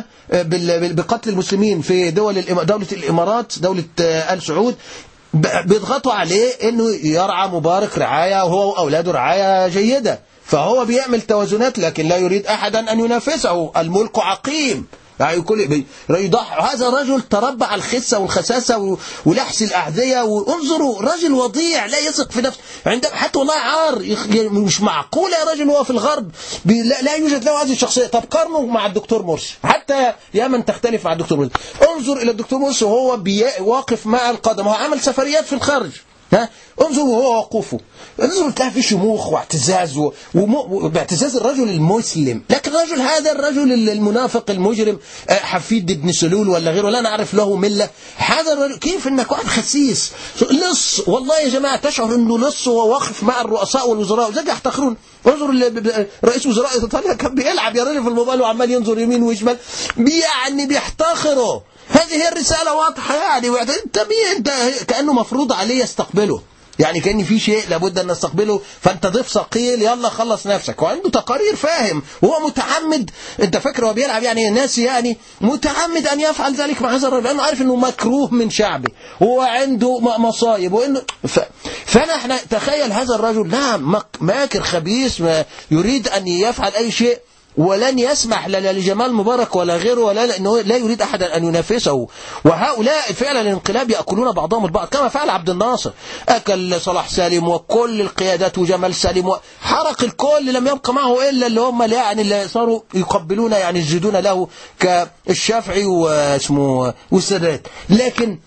بقتل المسلمين في دولة الإمارات، دولة آل سعود، بيضغطوا عليه انه يرعى مبارك رعاية وهو واولاده رعاية جيدة. فهو بيعمل توازنات، لكن لا يريد احدا ان ينافسه. الملك عقيم، يعني كل يضحي. هذا رجل تربى على الخسة والخساسة ولحس الأحذية، وانظروا رجل وضيع لا يثق في نفسه. عندما حتى والله عار، مش معقول يا رجل هو في الغرب لا يوجد له هذه الشخصية. طب قارنه مع الدكتور مرسي، حتى يا من تختلف مع الدكتور مرسي، انظر إلى الدكتور مرسي وهو واقف مع القدم، هو عمل سفريات في الخارج، انظروا هو وقوفه، انظروا تلاقي في شموخ واعتزاز باعتزاز الرجل المسلم. لكن الرجل هذا الرجل المنافق المجرم حفيد ابن سلول ولا غيره، لا نعرف له ملة. هذا الرجل كيف انك واحد خسيس لص، والله يا جماعة تشعر انه لص وهو واقف مع الرؤساء والوزراء زي يحتقرون. انظر رئيس وزراء ايطاليا كان بيلعب يا رجل في الموبايل وعمال ينظر يمين ويشمال، يعني بيحتقره. هذه هي الرسالة واضحة، يعني انت كأنه مفروض عليه يستقبله، يعني كأن في شيء لابد أن نستقبله، فأنت ضيف ثقيل يلا خلص نفسك. وعنده تقارير فاهم، وهو متعمد، أنت فاكر هو بيلعب يعني ناس، يعني متعمد أن يفعل ذلك مع هذا الرجل، لأنه عارف أنه مكروه من شعبه وهو عنده مصايب وإنه فنحن تخيل هذا الرجل نعم ماكر خبيث، ما يريد أن يفعل أي شيء، ولن يسمح لا لجمال مبارك ولا غيره، ولا لأنه لا يريد أحدا أن ينافسه. وهؤلاء فعلا الانقلاب يأكلون بعضهم البعض، كما فعل عبد الناصر، أكل صلاح سالم وكل القيادات وجمال سالم وحرق الكل، لم يبقى معه إلا اللي هم يعني اللي صاروا يقبلون يعني يسجدون له كالشافعي واسمه والسادات. لكن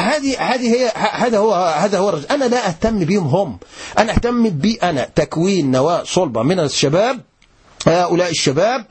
هذا هو الرجل. أنا لا أهتم بهم هم، أنا أهتم بي أنا، تكوين نواة صلبة من الشباب. هؤلاء الشباب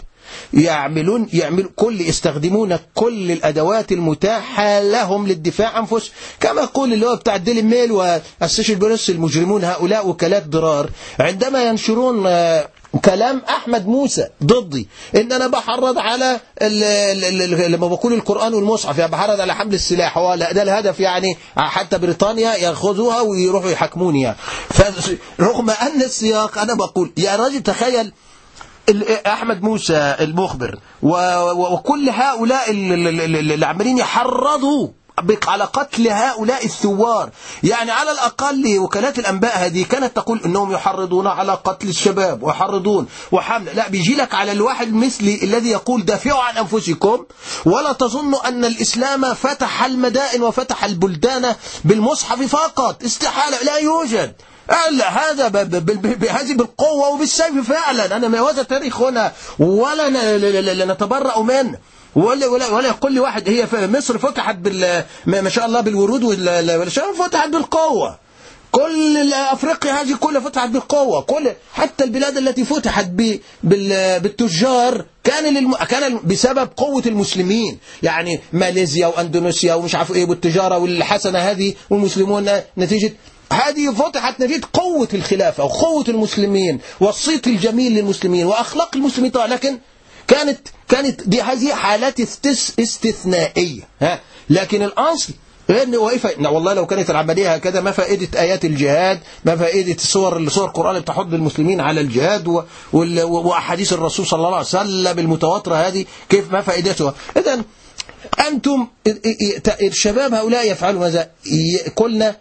يستخدمون كل الأدوات المتاحة لهم للدفاع عن أنفسهم، كما يقول اللي هو بتاع الديلي ميل والسوشيال بوليس، المجرمون هؤلاء وكالات ضرار، عندما ينشرون كلام أحمد موسى ضدي إن أنا بحرض على لما بقول القرآن والمصحف، يعني بحرض على حمل السلاح، هو ده الهدف، يعني حتى بريطانيا يأخذوها ويروحوا يحكموني يعني. فرغم أن السياق أنا بقول يا راجل تخيل أحمد موسى المخبر وكل هؤلاء اللي عمالين يحرضوا على قتل هؤلاء الثوار. يعني على الأقل وكالات الأنباء هذه كانت تقول أنهم يحرضون على قتل الشباب ويحرضون وحملة. لا، بيجي لك على الواحد مثلي الذي يقول دافعوا عن أنفسكم، ولا تظنوا أن الإسلام فتح المدائن وفتح البلدان بالمصحف فقط، استحالة، لا يوجد. هذا هذه بالقوة وبالسيف فعلا. أنا ما هذا تاريخ هنا ولا نتبرأ منه، ولا يقول لي واحد هي مصر فتحت ما شاء الله بالورود والشام، فتحت بالقوة. كل أفريقيا هذه كلها فتحت بالقوة. حتى البلاد التي فتحت بالتجار كان بسبب قوة المسلمين. يعني ماليزيا وأندونيسيا ومش عارف إيه، بالتجارة والحسنة هذه، والمسلمون نتيجة هذه فتحت نتيجة قوة الخلافة وقوة المسلمين والصيت الجميل للمسلمين وأخلاق المسلمين. لكن كانت دي هذه حالات استثنائية. لكن الأصل والله لو كانت العملية هكذا ما فائدة آيات الجهاد، ما فائدة صور القرآن بتحض المسلمين على الجهاد وأحاديث الرسول صلى الله عليه وسلم المتواترة هذه، كيف ما فائدتها؟ إذن أنتم الشباب هؤلاء يفعلوا ماذا؟ قلنا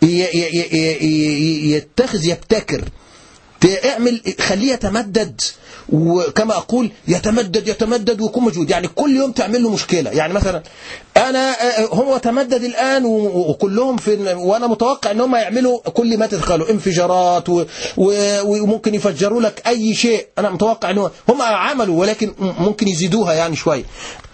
يبتكر، اعمل، خليه يتمدد، وكما أقول يتمدد ويكون موجود. يعني كل يوم تعمل له مشكلة. يعني مثلا هو تمدد الآن وكلهم وأنا متوقع أن هم يعملوا كل ما تتخيلوا، انفجارات وممكن يفجروا لك أي شيء. أنا متوقع أن هم عملوا، ولكن ممكن يزيدوها يعني شوي.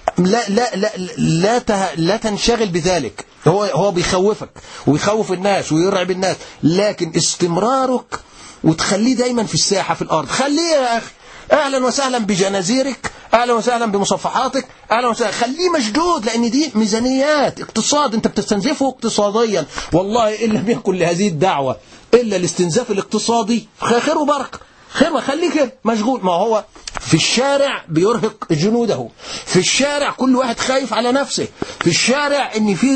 لا تنشغل بذلك. هو بيخوفك ويخوف الناس ويرعب الناس، لكن استمرارك وتخليه دايما في الساحة في الأرض. خليه يا أخي أهلا وسهلا بجنازيرك، أهلا وسهلا بمصفحاتك، أهلا وسهلا، خليه مشدود، لأن دي ميزانيات اقتصاد أنت بتستنزفه اقتصاديا. والله إن لم يكن لهذه الدعوة إلا الاستنزاف الاقتصادي خير وبركة، خير، خليك مشغول. ما هو في الشارع بيرهق جنوده، في الشارع كل واحد خايف على نفسه، في الشارع ان في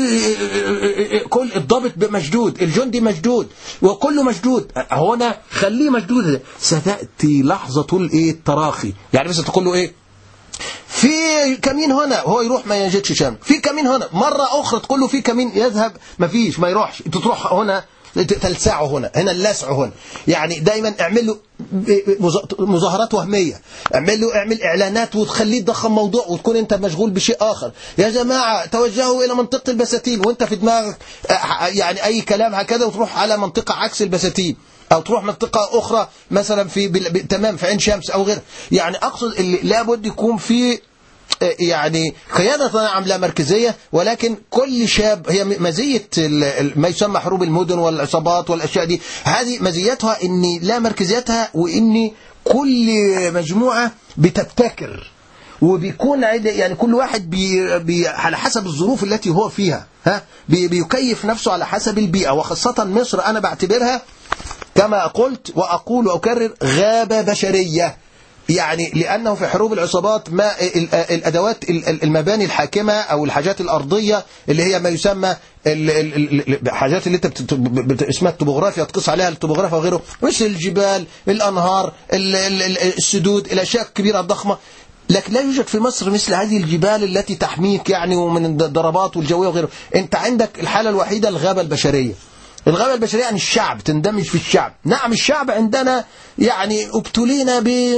كل الضابط مشدود، الجندي مشدود، وكله مشدود. هنا خليه مشدود. ستأتي لحظة التراخي. يعني بس تقول له في كمين هنا، هو يروح ما يجدش شام. في كمين هنا، مرة أخرى تقول له في كمين، يذهب، ما فيش، ما يروحش. انت تروح هنا تلسعه، هنا اللسع هنا. يعني دايما اعمل له مظاهرات وهمية، اعمل اعلانات وتخليه تضخم موضوع وتكون انت مشغول بشيء اخر. يا جماعة توجهوا الى منطقة البساتين، وانت في دماغك يعني اي كلام هكذا، وتروح على منطقة عكس البساتين، او تروح منطقة اخرى مثلا تمام في عين شمس او غير. يعني اقصد لابد يكون في يعني قيادة نعم لا مركزية، ولكن كل شاب، هي مزية ما يسمى حروب المدن والعصابات والأشياء دي، هذه مزيتها إن لا مركزيتها، وإن كل مجموعة بتبتكر وبيكون يعني كل واحد على حسب الظروف التي هو فيها، بيكيف نفسه على حسب البيئة. وخاصة مصر أنا بعتبرها كما قلت وأقول وأكرر غابة بشرية. يعني لأنه في حروب العصابات ما الأدوات المباني الحاكمة أو الحاجات الأرضية اللي هي ما يسمى الحاجات اللي انت اسمها الطبوغرافيا، تقص عليها الطبوغرافيا وغيره، مثل الجبال، الأنهار، السدود، الأشياء الكبيرة الضخمة. لكن لا يوجد في مصر مثل هذه الجبال التي تحميك يعني ومن الضربات والجوية وغيره. انت عندك الحالة الوحيدة الغابة البشرية. الغابة البشرية يعني الشعب، تندمج في الشعب. نعم الشعب عندنا يعني ابتلينا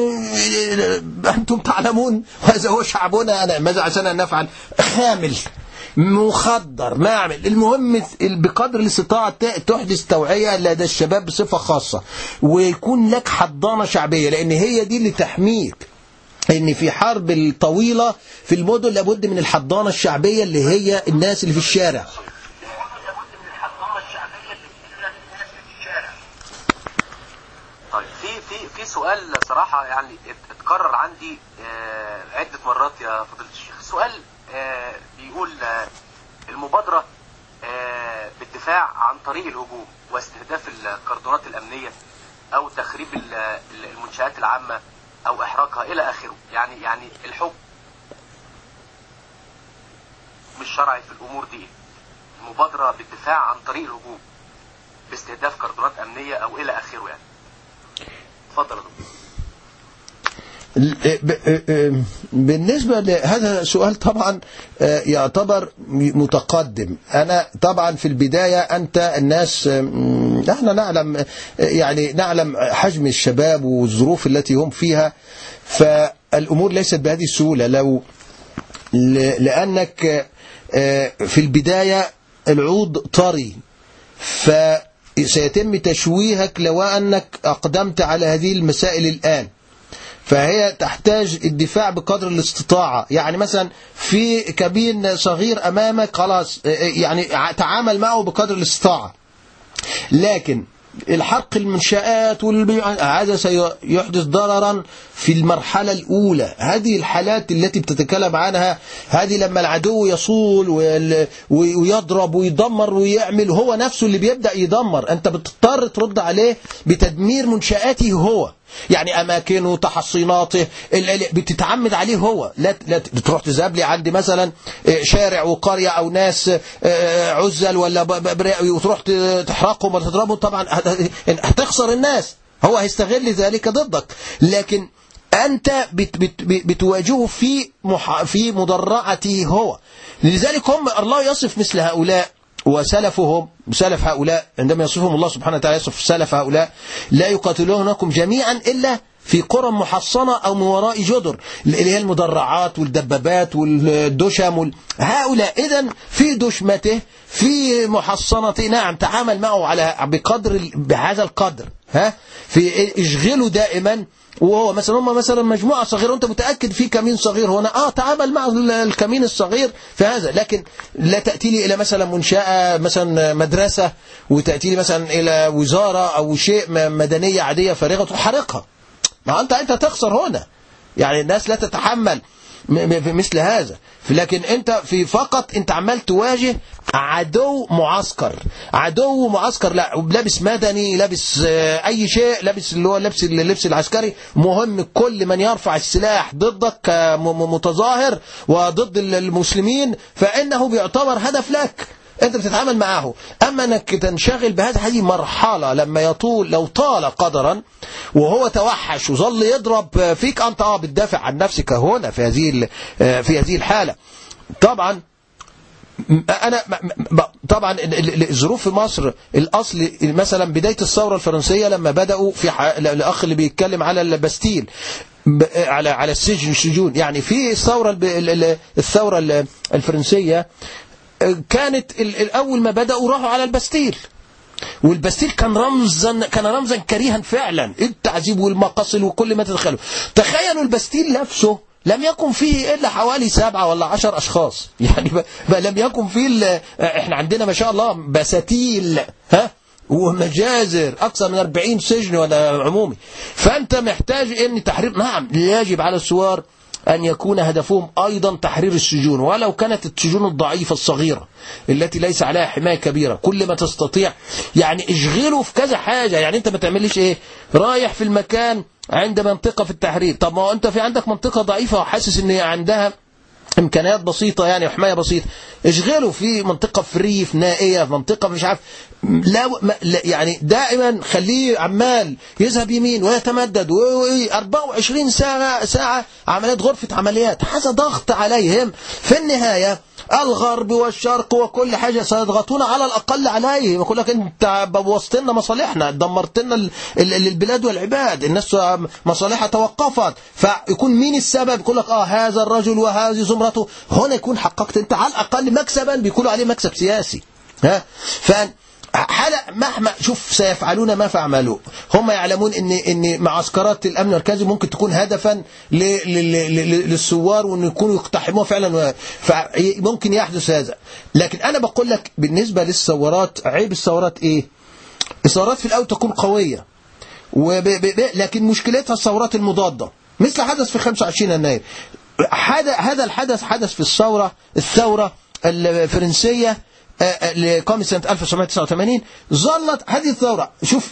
أنتم تعلمون، وهذا هو شعبنا. ماذا عشان نفعل؟ خامل، مخدر، نعمل. المهم بقدر الاستطاعة تحدث توعية لدى الشباب بصفة خاصة، ويكون لك حضانة شعبية، لأن هي دي اللي تحميك. إن في حرب الطويلة في المدن لابد من الحضانة الشعبية اللي هي الناس اللي في الشارع. في سؤال صراحة يعني اتكرر عندي عدة مرات يا فضيلة الشيخ. سؤال بيقول المبادرة بالدفاع عن طريق الهجوم واستهداف الكردونات الأمنية أو تخريب المنشآت العامة أو إحراقها إلى آخره. يعني الحكم مش شرعي في الأمور دي. المبادرة بالدفاع عن طريق الهجوم باستهداف كردونات أمنية أو إلى آخره. يعني اتفضل يا دكتور. بالنسبة لهذا السؤال طبعا يعتبر متقدم. أنا طبعا في البداية أنت الناس نحن نعلم يعني نعلم حجم الشباب والظروف التي هم فيها، فالأمور ليست بهذه السهولة. لأنك في البداية العود طري، فسيتم تشويهك لو أنك أقدمت على هذه المسائل الآن، فهي تحتاج الدفاع بقدر الاستطاعة. يعني مثلا في كمين صغير أمامك خلاص يعني تعامل معه بقدر الاستطاعة، لكن الحرق المنشآت هذا سيحدث ضررا في المرحلة الأولى. هذه الحالات التي بتتكلم عنها هذه لما العدو يصول ويضرب ويدمر ويعمل، هو نفسه اللي بيبدأ يدمر، أنت بتضطر ترد عليه بتدمير منشآته هو، يعني أماكنه تحصيناته بتتعمد عليه هو. لا تروح تذهب لي عندي مثلا شارع وقرية أو ناس عزل ولا وتروح تحرقهم ولا تضربهم، طبعا هتخسر الناس، هو هيستغل ذلك ضدك. لكن أنت بتواجهه في مضرعته هو. لذلك هم الله يصف مثل هؤلاء وسلفهم، سلف هؤلاء عندما يصفهم الله سبحانه وتعالى يصف سلف هؤلاء: لا يقاتلونكم جميعا إلا في قرى محصنة أو من وراء جدر، اللي هي المدرعات والدبابات والدشم هؤلاء إذن في دشمته في محصنته، نعم تعامل معه على بهذا القدر، في اشغله دائما. وهو مثلا هم مثلا مجموعة صغيرة وانت متأكد في كمين صغير هنا، تعامل مع الكمين الصغير في هذا، لكن لا تأتي لي إلى مثلا منشأة مثلا مدرسة وتأتي لي مثلا إلى وزارة أو شيء مدنية عادية فارغة تحرقها. ما أنت تخسر هنا، يعني الناس لا تتحمل مثل هذا. لكن انت فقط انت عمال تواجه عدو معسكر لا لابس مدني، لابس اي شيء، لابس اللي هو اللبس العسكري. مهم كل من يرفع السلاح ضدك متظاهر وضد المسلمين فانه بيعتبر هدف لك، انت بتتعامل معه. اما انك تنشغل بهذه مرحلة لما يطول، لو طال قدرا وهو توحش وظل يضرب فيك، انت بتدافع عن نفسك هنا في هذه الحالة. طبعا انا طبعا الظروف في مصر الاصل مثلا بداية الثورة الفرنسية لما بدأوا في الاخ اللي بيتكلم على الباستيل على السجون، يعني في الثورة الفرنسية كانت الأول ما بدأوا راحوا على الباستيل، والباستيل كان رمزا كريها فعلا، التعذيب والمقاصل وكل ما تدخله. تخيلوا الباستيل نفسه لم يكن فيه إلا حوالي 7 ولا 10 أشخاص، يعني لم يكن فيه احنا عندنا ما شاء الله بساتيل ومجازر أكثر من 40 سجن ولا عمومي. فأنت محتاج ان تحرير، نعم يجب على الثوار أن يكون هدفهم أيضا تحرير السجون، ولو كانت السجون الضعيفة الصغيرة التي ليس عليها حماية كبيرة، كل ما تستطيع يعني اشغله في كذا حاجة. يعني أنت ما تعمليش رايح في المكان عند منطقة في التحرير، طب ما أنت في عندك منطقة ضعيفة وحاسس أن عندها إمكانيات بسيطة يعني وحماية بسيطة، اشغله في منطقة فريف نائية، في منطقة مش عارف، لا يعني دائما خليه عمال يذهب يمين ويتمدد 24 ساعة عمليات غرفة عمليات. هذا ضغط عليهم. في النهاية الغرب والشرق وكل حاجة سيضغطون على الأقل عليه، يقول لك أنت بوظت لنا مصالحنا، دمرت لنا البلاد والعباد، الناس مصالحها توقفت. فيكون مين السبب؟ يقول لك هذا الرجل وهذه زمرته. هنا يكون حققت أنت على الأقل مكسبا، بيقولوا عليه مكسب سياسي. حالة مهما شوف سيفعلون ما فعلوا. هم يعلمون ان معسكرات الامن المركزي ممكن تكون هدفا للثوار وان يكونوا يقتحموها فعلا، فممكن يحدث هذا. لكن انا بقول لك بالنسبة للثورات، عيب الثورات الثورات في الاول تكون قوية لكن مشكلتها الثورات المضادة، مثل حدث في 25 يناير. هذا الحدث حدث في الثورة الفرنسية اللي قامت سنة 1989. ظلت هذه الثورة، شوف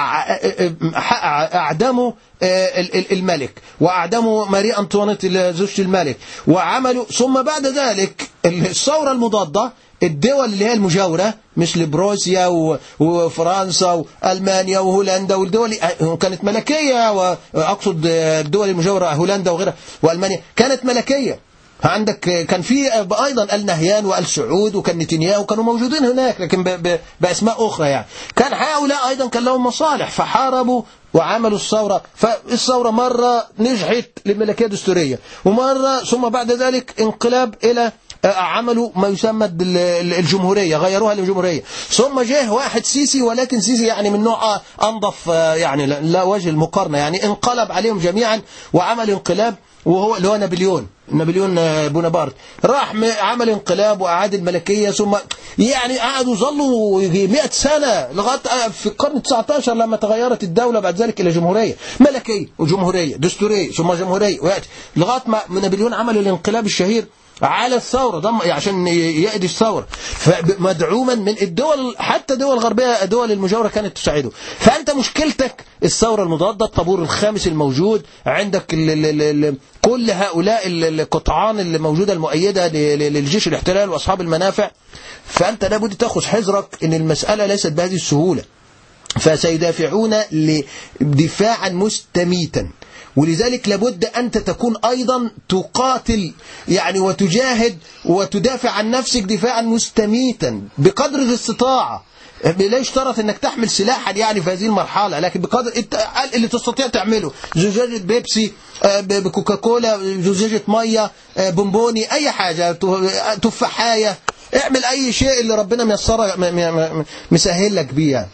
أعدموا الملك وأعدموا ماري أنطوانيت زوجة الملك وعملوا، ثم بعد ذلك الثورة المضادة الدول اللي هي المجاورة مثل بروسيا وفرنسا وألمانيا وهولندا، والدول كانت ملكية، وأقصد الدول المجاورة هولندا وغيرها وألمانيا كانت ملكية. عندك كان في أيضا آل نهيان وآل سعود وكان نتنياهو كانوا موجودين هناك، لكن بأسماء أخرى يعني. كان هؤلاء أيضا كان لهم مصالح فحاربوا وعملوا الثورة. فالثورة مرة نجحت للملكية الدستورية، ومرة ثم بعد ذلك انقلاب إلى عملوا ما يسمى الجمهورية، غيروها للجمهورية. ثم جه واحد سيسي، ولكن سيسي يعني من نوع أنظف، يعني لا وجه المقارنة، يعني انقلب عليهم جميعا وعمل انقلاب، وهو اللي هو نابليون بونابرت راح عمل انقلاب وأعاد الملكية. ثم يعني قعدوا ظلوا 100 سنة لغاية في القرن 19 لما تغيرت الدولة بعد ذلك إلى جمهورية، ملكية وجمهورية دستورية ثم جمهورية، لغاية ما نابليون عمل الانقلاب الشهير على الثورة عشان يأدي الثورة، فمدعوما من الدول، حتى دول غربية دول المجاورة كانت تساعده. فأنت مشكلتك الثورة المضادة، الطابور الخامس الموجود عندك، كل هؤلاء القطعان اللي موجودة المؤيدة للجيش الاحتلال وأصحاب المنافع. فأنت لابد تأخذ حذرك إن المسألة ليست بهذه السهولة، فسيدافعون دفاعا مستميتا، ولذلك لابد أنت تكون أيضا تقاتل يعني وتجاهد وتدافع عن نفسك دفاعا مستميتا بقدر الاستطاعة. لا يشترط أنك تحمل سلاحا يعني في هذه المرحلة، لكن بقدر اللي تستطيع تعمله، زجاجة بيبسي، بكوكاكولا، زجاجة مية، بونبوني، أي حاجة، تفاحية، اعمل أي شيء اللي ربنا مسهل لك بيه يعني.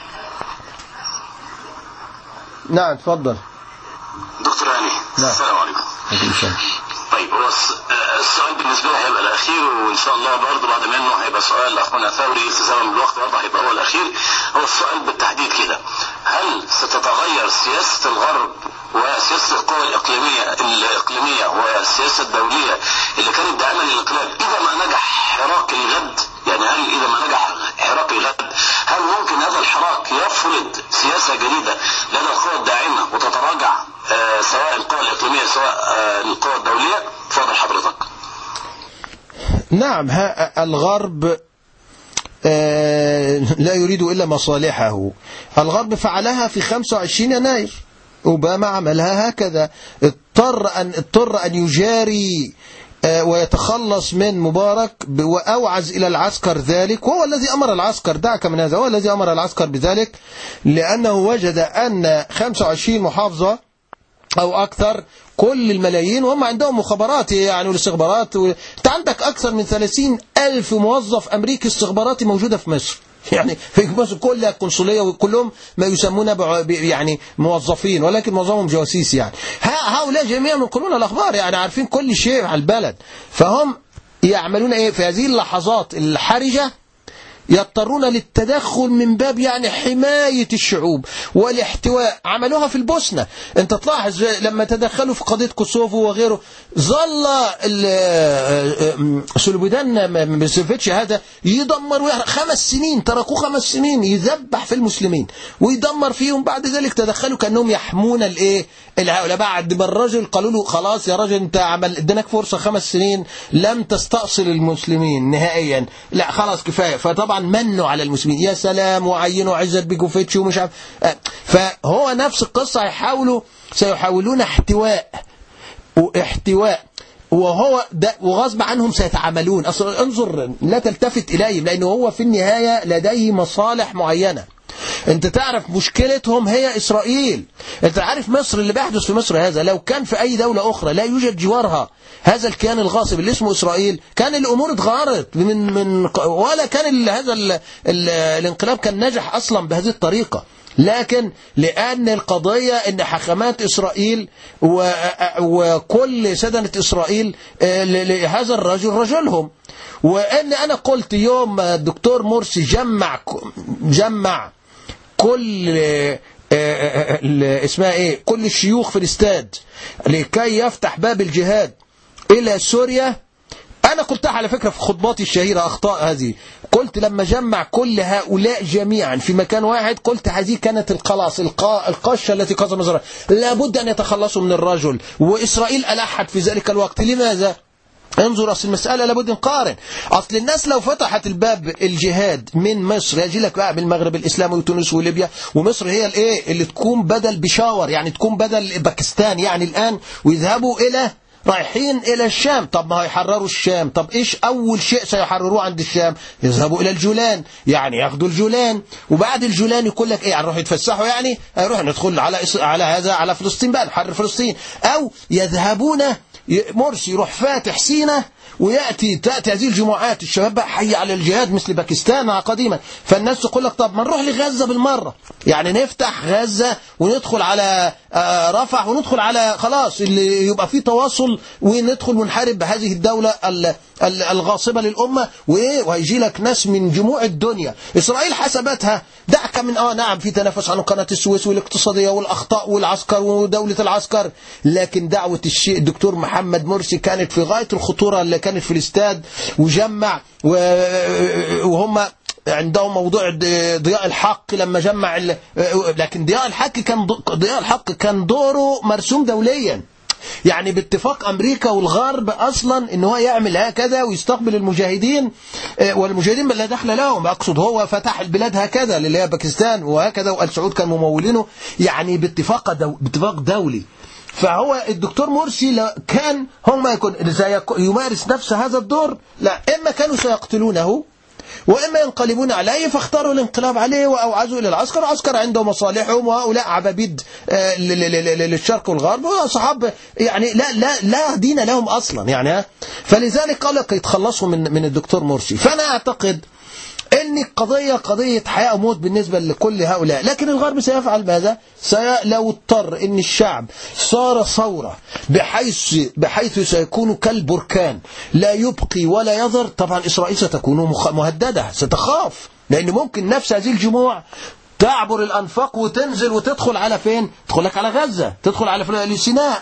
نعم تفضل دكتور علي. نعم. السلام عليكم. طيب هو السؤال بالنسبه لي هيبقى الاخير، وان شاء الله برضه بعد منه هيبقى سؤال لاخونا ثوري التزاما بالوقت برضه هيبقى هو الاخير. هو السؤال بالتحديد كده: هل ستتغير سياسه الغرب وسياسه القوى الاقليميه والسياسه الدوليه اللي كانت داعمه للانقلاب اذا ما نجح حراك الغد؟ يعني هل اذا ما نجح حراك الغد هل ممكن هذا الحراك يفرض سياسه جديده لدى القوى الداعمه وتتراجع سواء القوى الإقليمية سواء القوى الدولية؟ تفضل حضرتك. نعم، الغرب لا يريد إلا مصالحه. الغرب فعلها في 25 يناير، أوباما عملها هكذا، اضطر أن يجاري ويتخلص من مبارك وأوعز إلى العسكر ذلك، وهو الذي أمر العسكر، دعك من هذا، هو الذي أمر العسكر بذلك، لأنه وجد أن 25 محافظة أو أكثر كل الملايين وهم عندهم مخابرات يعني والاستخبارات أنت عندك أكثر من 30,000 موظف أمريكي استخباراتي موجودة في مصر، يعني في مصر كلها قنصلية وكلهم ما يسمون يعني موظفين، ولكن معظمهم جواسيس يعني. هؤلاء جميعا ينقلون الأخبار، يعني عارفين كل شيء على البلد. فهم يعملون إيه في هذه اللحظات الحرجة؟ يضطرون للتدخل من باب يعني حماية الشعوب والاحتواء. عملوها في البوسنة، انت تلاحظ لما تدخلوا في قضية كوسوفو وغيره، ظل سلوبيدان ميلوسيفيتش هذا يدمر 5 سنين، تركوه 5 سنين يذبح في المسلمين ويدمر فيهم. بعد ذلك تدخلوا كأنهم يحمون الهؤلاء. بعد ما الرجل قالوا له خلاص يا رجل انت اديناك فرصة 5 سنين لم تستأصل المسلمين نهائيا، لا خلاص كفاية. فطبعا منوا على المسلمين، يا سلام، وعينوا عزت بيجوفيتش ومش عارف. فهو نفس القصة، سيحاولون احتواء وهو ده، وغصب عنهم سيتعاملون. اصلا انظر لا تلتفت اليهم، لانه هو في النهاية لديه مصالح معينة. انت تعرف مشكلتهم هي اسرائيل. انت عارف مصر، اللي بيحدث في مصر هذا لو كان في اي دولة اخرى لا يوجد جوارها هذا الكيان الغاصب اللي اسمه اسرائيل، كان الامور اتغيرت ولا كان هذا الانقلاب كان نجح اصلا بهذه الطريقة. لكن لأن القضية أن حكمات إسرائيل وكل سدنة إسرائيل هذا الرجل رجلهم. وأن أنا قلت يوم الدكتور مرسي جمع كل اسمها ايه، كل الشيوخ في الاستاد لكي يفتح باب الجهاد إلى سوريا. أنا قلتها على فكرة في خطباتي الشهيرة، أخطاء هذه. قلت لما جمع كل هؤلاء جميعا في مكان واحد، قلت هذه كانت الخلاص القشة التي قصم إسرائيل، لابد أن يتخلصوا من الرجل. وإسرائيل ألحت في ذلك الوقت. لماذا؟ انظر، أصل المسألة لابد نقارن. أصل الناس لو فتحت الباب الجهاد من مصر، يجي لك بقى من المغرب الإسلامي وتونس وليبيا، ومصر هي الايه اللي تكون بدل بشاور، يعني تكون بدل باكستان يعني الآن، ويذهبوا إلى رايحين إلى الشام. طب ما هيحرروا الشام، طب إيش أول شيء سيحرروه عند الشام؟ يذهبوا إلى الجولان، يعني ياخدوا الجولان، وبعد الجولان يقول لك إيه، هنروح يتفسحوا، يعني هنروح ندخل على هذا، على فلسطين بقى، نحرر فلسطين. أو يذهبون، مرسي يروح فاتح سيناء، تأتي هذه الجماعات الشباب بقى حي على الجهاد مثل باكستان قديما، فالناس تقول لك طب ما نروح لغزة بالمرة، يعني نفتح غزة وندخل على رفح وندخل على خلاص اللي يبقى فيه تواصل، وندخل ونحارب هذه الدولة الغاصبة للأمة، وهيجي لك ناس من جموع الدنيا. إسرائيل حسبتها، دعك من نعم في تنافس عن قناة السويس والاقتصادية والأخطاء والعسكر ودولة العسكر، لكن دعوة الدكتور محمد مرسي كانت في غاية الخطورة، اللي كانت في الاستاد وجمع، وهم عندهم موضوع ضياء الحق لما جمع لكن ضياء الحق كان دوره مرسوم دوليا، يعني باتفاق أمريكا والغرب أصلا إن هو يعمل هكذا ويستقبل المجاهدين، والمجاهدين لا دخل لهم، أقصد هو فتح البلاد هكذا اللي هي باكستان وهكذا، وآل سعود كان ممولينه، يعني باتفاق دولي. فهو الدكتور مرسي كان هم يمارس نفس هذا الدور، لا إما كانوا سيقتلونه وإما ينقلبون عليه، فاختاروا الانقلاب عليه وأوعزوا إلى العسكر، والعسكر عنده مصالحهم، وهؤلاء عبابيد للشرق والغرب وصحاب، يعني لا دين لهم أصلا يعني. فلذلك قال لك يتخلصوا من الدكتور مرسي. فأنا أعتقد أن القضية قضية حياة وموت بالنسبة لكل هؤلاء، لكن الغرب سيفعل ماذا؟ لو اضطر أن الشعب صار ثورة بحيث سيكون كالبركان لا يبقي ولا يضر، طبعا إسرائيل ستكون مهددة، ستخاف، لأن ممكن نفس هذه الجموع تعبر الأنفاق وتنزل وتدخل على فين؟ تدخل لك على غزة، تدخل على سيناء،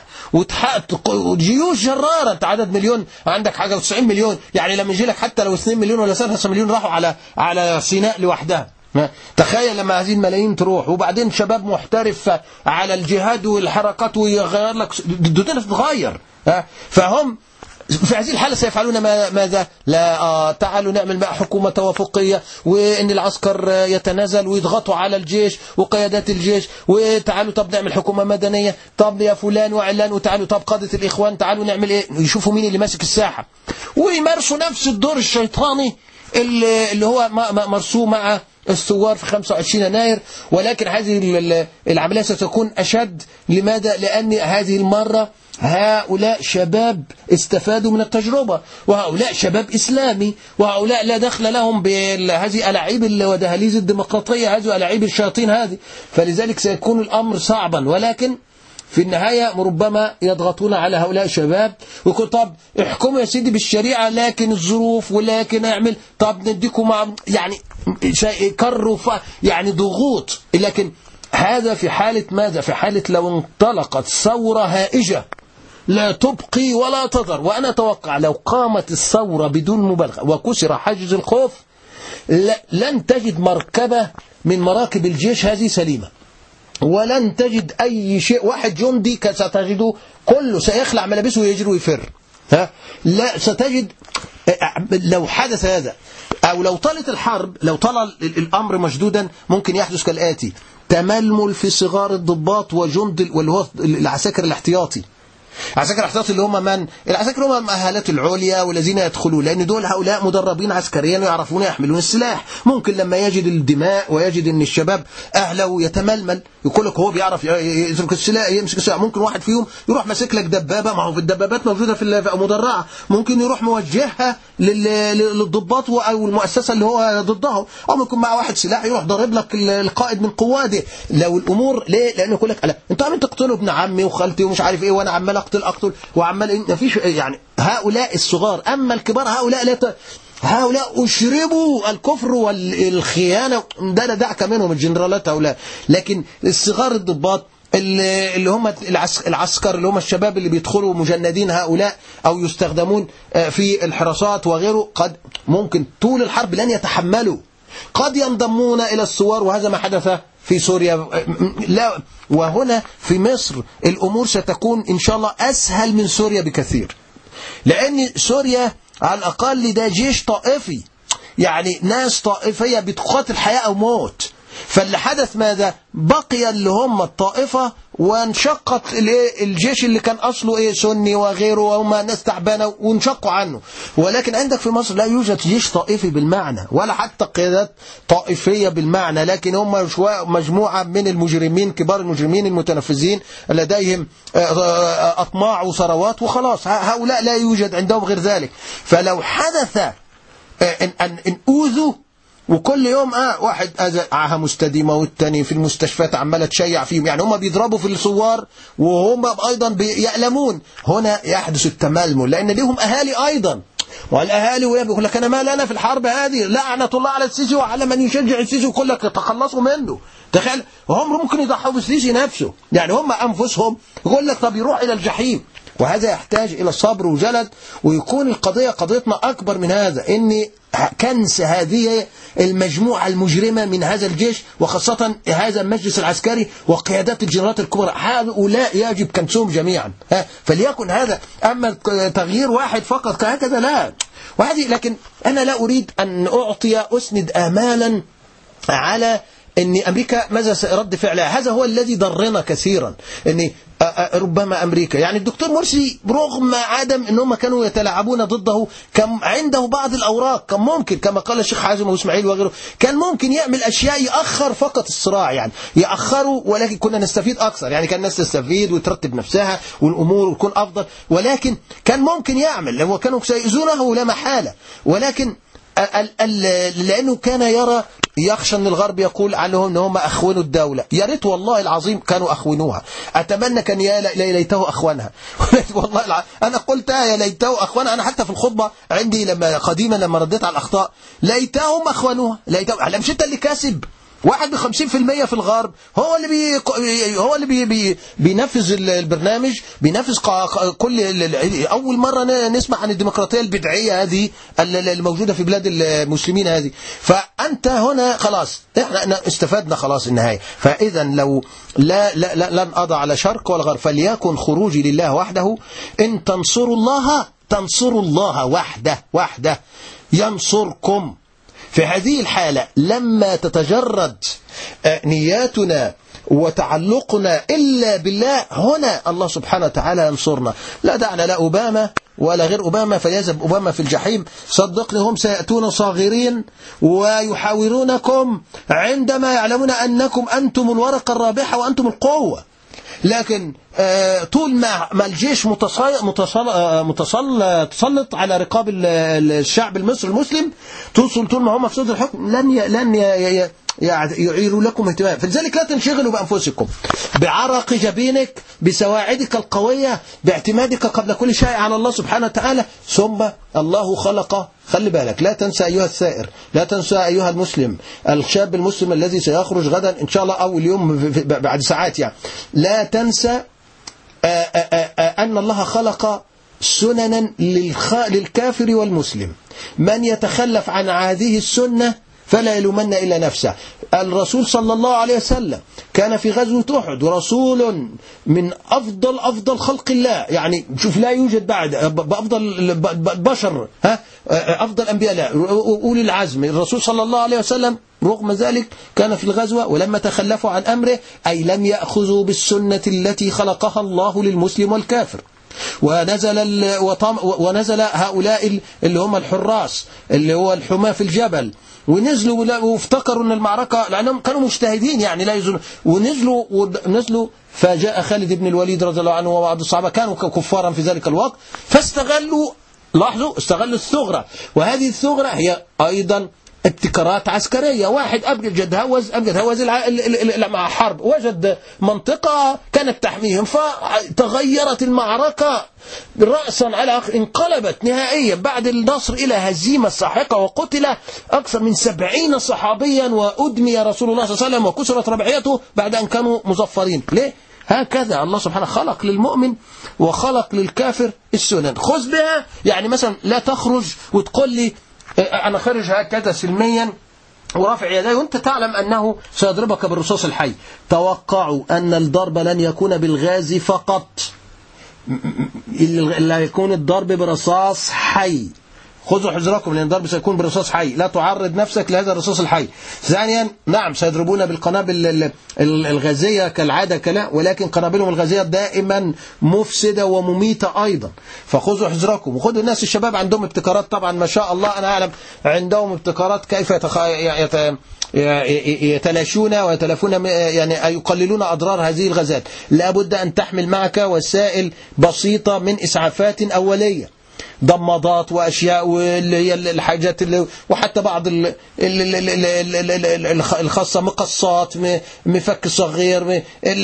جيوش جرارة. انت عدد مليون، عندك حاجة و90 مليون، يعني لما يجي لك حتى لو 2 مليون ولا 3 مليون راحوا على سيناء لوحدها. تخيل لما هذه الملايين تروح، وبعدين شباب محترف على الجهاد والحركات، ويغير لك الدنيا تتغير. فهم في هذه الحالة سيفعلون ماذا؟ لا تعالوا نعمل مع حكومة توافقية، وإن العسكر يتنازل ويضغطوا على الجيش وقيادات الجيش، وتعالوا طب نعمل حكومة مدنية، طب يا فلان وعلان، وتعالوا طب قادة الإخوان، تعالوا نعمل إيه، يشوفوا مين اللي ماسك الساحة، ويمارسوا نفس الدور الشيطاني اللي هو مرسوم مع الثوار في 25 يناير. ولكن هذه العملية ستكون أشد. لماذا؟ لأن هذه المرة هؤلاء شباب استفادوا من التجربة، وهؤلاء شباب إسلامي، وهؤلاء لا دخل لهم بهذه ألاعيب ودهاليز الديمقراطية، هذه ألاعيب الشياطين هذه. فلذلك سيكون الأمر صعبا، ولكن في النهاية ربما يضغطون على هؤلاء الشباب ويقول طب احكموا يا سيدي بالشريعة، لكن الظروف، ولكن اعمل، طب نديكم مع، يعني كروا يعني ضغوط. لكن هذا في حالة ماذا؟ في حالة لو انطلقت ثورة هائجة لا تبقي ولا تذر. وأنا أتوقع لو قامت الثورة بدون مبالغة وكسر حاجز الخوف، لن تجد مركبة من مراكب الجيش هذه سليمة، ولن تجد أي شيء. واحد جندي ستجده كله سيخلع ملابسه ويجري ويفر. لا، ستجد لو حدث هذا، أو لو طالت الحرب، لو طال الأمر مشدودا، ممكن يحدث كالآتي: تململ في صغار الضباط وجند، واللي هو العساكر الاحتياطي. العساكر الاحتياطي اللي هم من؟ العساكر هم المؤهلات العليا والذين يدخلون، لأن دول هؤلاء مدربين عسكريا ويعرفون يحملون السلاح. ممكن لما يجد الدماء ويجد ان الشباب أهله يتململ، يقول لك هو بيعرف يترك السلاح، يمسك السلاح. ممكن واحد فيهم يروح ماسك لك دبابة، ما هو في الدبابات موجودة في مدرعة، ممكن يروح موجهها للضباط أو المؤسسة اللي هو ضدهم، أو ممكن مع واحد سلاح يروح ضارب لك القائد من قواده. لو الأمور ليه؟ لأنه يقول لك انتوا عم تقتلوا ابن عمي وخالتي ومش عارف ايه، وانا عمال اقتل وعمال ما فيش، يعني هؤلاء الصغار. اما الكبار هؤلاء أشربوا الكفر والخيانة، ده دعك منهم الجنرالات هؤلاء. لكن الصغار الضباط اللي هم العسكر، اللي هم الشباب اللي بيدخلوا مجندين هؤلاء أو يستخدمون في الحراسات وغيره، قد ممكن طول الحرب لن يتحملوا، قد ينضمون إلى الثوار. وهذا ما حدث في سوريا. لا، وهنا في مصر الأمور ستكون إن شاء الله أسهل من سوريا بكثير. لأن سوريا على الأقل ده جيش طائفي، يعني ناس طائفية بتقاتل حياة أو موت. فاللي حدث ماذا؟ بقي اللي هم الطائفة وانشقت الجيش اللي كان أصله سني وغيره وهم ناس تعبانة وانشقوا عنه. ولكن عندك في مصر لا يوجد جيش طائفي بالمعنى ولا حتى قيادات طائفية بالمعنى، لكن هم مجموعة من المجرمين، كبار المجرمين المتنفذين لديهم أطماع وثروات وخلاص. هؤلاء لا يوجد عندهم غير ذلك. فلو حدث أن أوذوا وكل يوم واحد عاهة مستديمة والتاني في المستشفيات عمالة تشيع فيهم، يعني هم بيضربوا في الثوار وهم أيضا يألمون. هنا يحدث التململ لأن لهم أهالي أيضا، والأهالي ويقول لك أنا ما لنا في الحرب هذه، لعنة الله على السيسي وعلى من يشجع السيسي ويقول لك تخلصوا منه. تخيل هم ممكن يضحوا بالسيسي نفسه، يعني هم أنفسهم يقول لك طب يروح إلى الجحيم. وهذا يحتاج إلى صبر وجلد، ويكون القضية قضيتنا أكبر من هذا، إن كنس هذه المجموعة المجرمة من هذا الجيش وخاصة هذا المجلس العسكري وقيادات الجنرالات الكبرى، هؤلاء يجب كنسهم جميعا. فليكن هذا. أما تغيير واحد فقط هكذا لا. لكن أنا لا أريد أن أسند آمالا على أن أمريكا ماذا رد فعلها. هذا هو الذي ضرنا كثيرا، أن ربما أمريكا، يعني الدكتور مرسي برغم عدم أنهم كانوا يتلاعبون ضده، كان عنده بعض الأوراق، كان ممكن كما قال الشيخ حازم وإسماعيل وغيره، كان ممكن يعمل أشياء يأخر فقط الصراع، يعني يأخروا ولكن كنا نستفيد أكثر، يعني كان الناس تستفيد وترتب نفسها والأمور وتكون أفضل. ولكن كان ممكن يعمل، وكانوا سيئزونه لا محالة، ولكن لأنه كان يخشى أن الغرب يقول عنهم أنهم أخونوا الدولة. يا ريت والله العظيم كانوا أخونوها، أتمنى كان يا ليته أخوانها. والله أنا قلت يا ليته أخوانها. أنا حتى في الخطبة عندي قديما لما رديت على الأخطاء، ليتهم أخوانوها. مش أنت اللي كاسب 51% في الغرب، هو اللي بينفذ البرنامج، بينفذ كل. أول مرة نسمع عن الديمقراطية البدعية هذه الموجودة في بلاد المسلمين هذه. فأنت هنا خلاص احنا استفدنا خلاص النهاية. فإذا لو لن أضع على شرق ولا غرب، فليكن خروجي لله وحده. إن تنصروا الله وحده ينصركم. في هذه الحالة لما تتجرد نياتنا وتعلقنا إلا بالله، هنا الله سبحانه وتعالى ينصرنا. لا دعنا لا أوباما ولا غير أوباما، فليذهب أوباما في الجحيم. صدقني هم سيأتون صاغرين ويحاورونكم عندما يعلمون أنكم أنتم الورقة الرابحة وأنتم القوة. لكن طول ما الجيش متسلط على رقاب الشعب المصري المسلم، طول ما هم في صدر الحكم لن يعيروا لكم اهتمام. فلذلك لا تنشغلوا بأنفسكم، بعرق جبينك، بسواعدك القوية، باعتمادك قبل كل شيء على الله سبحانه وتعالى. ثم الله خلق، خلي بالك، لا تنسى أيها الثائر، لا تنسى أيها المسلم، الشاب المسلم الذي سيخرج غدا إن شاء الله أو اليوم بعد ساعات، يعني لا تنسى أن الله خلق سننا للكافر والمسلم. من يتخلف عن هذه السنة فلا يلومن إلا نفسه. الرسول صلى الله عليه وسلم كان في غزوة أحد، ورسول من أفضل خلق الله، يعني شوف لا يوجد بعد بأفضل البشر، أفضل أنبياء أولي العزم. الرسول صلى الله عليه وسلم رغم ذلك كان في الغزوة، ولما تخلفوا عن أمره أي لم يأخذوا بالسنة التي خلقها الله للمسلم والكافر. ونزل هؤلاء اللي هم الحراس، اللي هو الحماة في الجبل، ونزلوا وافتكروا ان المعركة، لأنهم كانوا مجتهدين يعني لا يزنوا، ونزلوا فجاء خالد بن الوليد رضي الله عنه وبعض الصحابة كانوا كفارا في ذلك الوقت، فاستغلوا، لاحظوا، استغلوا الثغرة. وهذه الثغرة هي أيضا ابتكارات عسكرية. واحد أبجد هوز مع حرب، وجد منطقة كانت تحميهم، فتغيرت المعركة رأسا على انقلبت نهائيا بعد النصر إلى هزيمة ساحقة، وقتل أكثر من 70 صحابيا، وأدمي رسول الله صلى الله عليه وسلم وكسرت رباعيته بعد أن كانوا مظفرين. ليه؟ هكذا الله سبحانه خلق للمؤمن وخلق للكافر السنن. خذ بها، يعني مثلا لا تخرج وتقول لي أنا خرج هكذا سلميا ورافع يديه وأنت تعلم أنه سيضربك بالرصاص الحي. توقعوا أن الضرب لن يكون بالغاز فقط، اللي هيكون الضرب برصاص حي. خذوا حذركم لأن الضرب سيكون برصاص حي، لا تعرض نفسك لهذا الرصاص الحي. ثانيا نعم سيضربون بالقنابل الغازية كالعادة كلا، ولكن قنابلهم الغازية دائما مفسدة ومميتة أيضا، فخذوا حذركم. وخذوا الناس الشباب عندهم ابتكارات طبعا ما شاء الله، أنا أعلم عندهم ابتكارات كيف يتلاشون ويتلافون يعني يقللون أضرار هذه الغازات. لابد أن تحمل معك وسائل بسيطة من إسعافات أولية، ضمادات واشياء واللي هي الحاجات اللي وحتى بعض الخاصه مقصات، مفك صغير،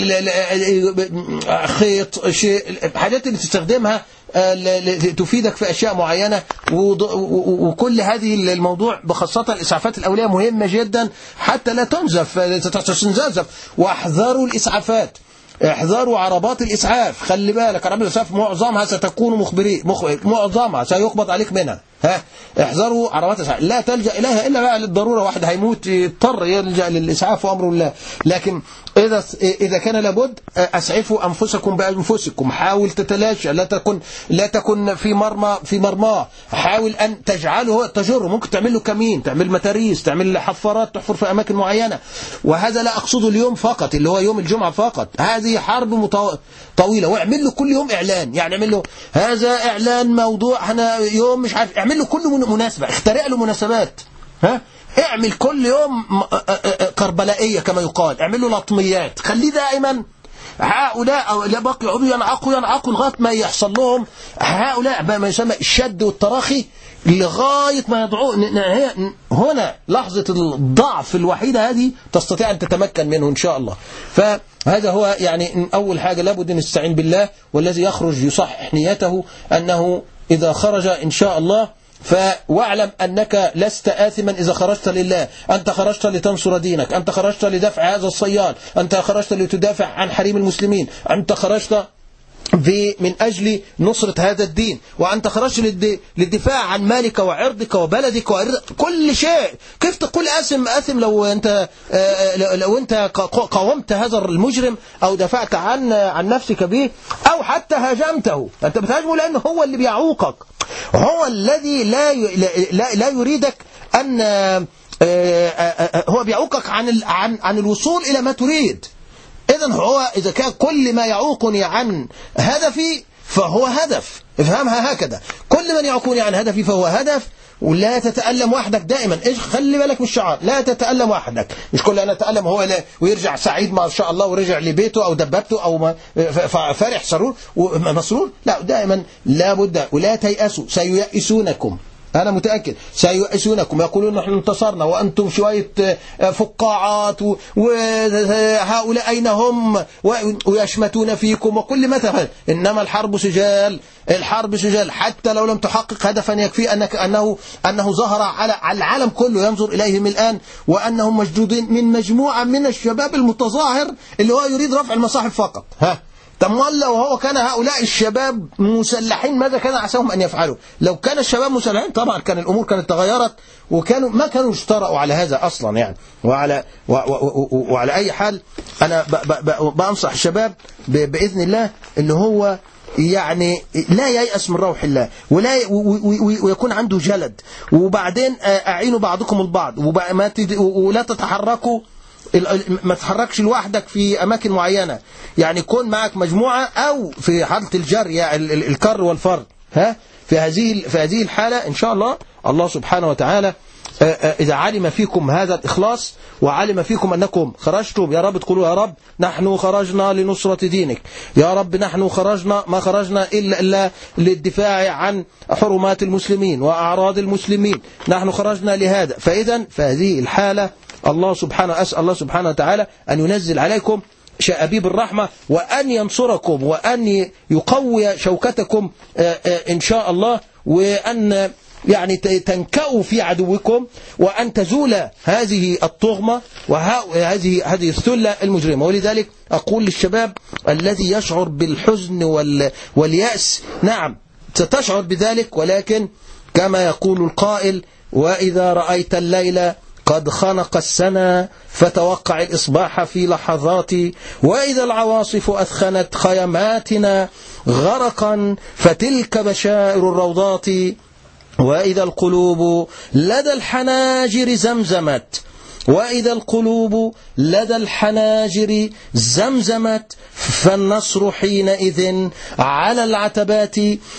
خيط، شيء الحاجات اللي تستخدمها تفيدك في أشياء معينة. وكل هذه الموضوع بخاصة الإسعافات الأولية مهمة جدا حتى لا تنزف. واحذروا الإسعافات، احذروا عربات الإسعاف، خلي بالك عربات الإسعاف معظمها ستكون معظمها سيقبض عليك منها. احذروا عربات الإسعاف، لا تلجأ إليها إلا بقى للضرورة، واحد هيموت يضطر يلجأ للإسعاف وأمر الله. لكن إذا كان لابد أسعفوا أنفسكم بأنفسكم، حاول تتلاشى، لا تكن في مرمى، حاول أن تجعله تجره، ممكن تعمل له كمين، تعمل متاريس، تعمل حفارات تحفر في أماكن معينة. وهذا لا أقصده اليوم فقط اللي هو يوم الجمعة فقط، هذه حرب طويلة. واعمل له كل يوم إعلان، يعني اعمل له هذا إعلان موضوع احنا يوم مش عارف، اعمل له كل مناسبة، اخترع له مناسبات، اعمل كل يوم كربلائية كما يقال، اعمل له لطميات، خليه دائما هؤلاء لا بقي يقعدوا ينعقوا لغاية ما يحصل لهم هؤلاء ما يسمى الشد والتراخي، لغاية ما يضعوا هنا لحظة الضعف الوحيدة هذه تستطيع أن تتمكن منه إن شاء الله. فهذا هو يعني أول حاجة لابد أن نستعين بالله، والذي يخرج يصحح نيته أنه إذا خرج إن شاء الله واعلم أنك لست آثما إذا خرجت لله، أنت خرجت لتنصر دينك، أنت خرجت لدفع هذا الصياد، أنت خرجت لتدافع عن حريم المسلمين، أنت خرجت من أجل نصرة هذا الدين، وأنت خرجت للدفاع عن مالك وعرضك وبلدك كل شيء. كيف تقول آثم لو أنت قاومت هذا المجرم أو دفعت عن نفسك به أو حتى هاجمته؟ أنت بتهاجمه لأنه هو اللي بيعوقك، هو الذي لا يريدك أن هو بيعوقك عن الوصول إلى ما تريد. إذا كان كل ما يعوقني عن هدفي فهو هدف، افهمها هكذا، كل من يعوقني عن هدفي فهو هدف. ولا تتألم وحدك دائما، خلي بالك من الشعار، لا تتألم وحدك، مش كل أنا أتألم هو ويرجع سعيد ما شاء الله ورجع لبيته أو دببته أو فرح سرور ومسرور، لا دائما لابد. ولا تيأسوا، سييأسونكم، أنا متأكد سييأسونكم، يقولون نحن انتصرنا وأنتم شوية فقاعات وهؤلاء أين هم، ويشمتون فيكم وكل ما تفعل. إنما الحرب سجال، الحرب سجال، حتى لو لم تحقق هدفا يكفي أنه ظهر على العالم كله ينظر إليهم الآن، وأنهم مشدودين من مجموعة من الشباب المتظاهر اللي هو يريد رفع المصاحف فقط. تمولى وهو كان هؤلاء الشباب مسلحين، ماذا كان عساهم أن يفعلوا؟ لو كان الشباب مسلحين طبعا كان الأمور كانت تغيرت، ما كانوا اشترأوا على هذا أصلا يعني. وعلى أي حال أنا بأنصح الشباب بإذن الله إن هو يعني لا ييأس من روح الله، ويكون عنده جلد، وبعدين أعينوا بعضكم البعض، ولا تتحركوا، ما تتحركش لوحدك في أماكن معينة، يعني كون معك مجموعة أو في حالة الجري يعني الكر والفر. في هذه الحالة إن شاء الله سبحانه وتعالى إذا علم فيكم هذا الإخلاص وعلم فيكم أنكم خرجتم، يا رب تقولوا يا رب نحن خرجنا لنصرة دينك، يا رب نحن خرجنا ما خرجنا إلا للدفاع عن حرمات المسلمين وأعراض المسلمين، نحن خرجنا لهذا. فهذه الحالة أسأل الله سبحانه وتعالى أن ينزل عليكم شأبيب الرحمة، وأن ينصركم، وأن يقوي شوكتكم إن شاء الله، وأن يعني تنكأوا في عدوكم، وأن تزول هذه الطغمة وهذه الثلة المجرمة. ولذلك أقول للشباب الذي يشعر بالحزن واليأس، نعم ستشعر بذلك، ولكن كما يقول القائل: وإذا رأيت الليل قد خنق السنة فتوقع الإصباح في لحظات، وإذا العواصف أثخنت خيماتنا غرقا فتلك بشائر الروضات، وإذا القلوب لدى الحناجر زمزمت، وإذا القلوب لدى الحناجر زمزمت، فالنصر حينئذ على العتبات.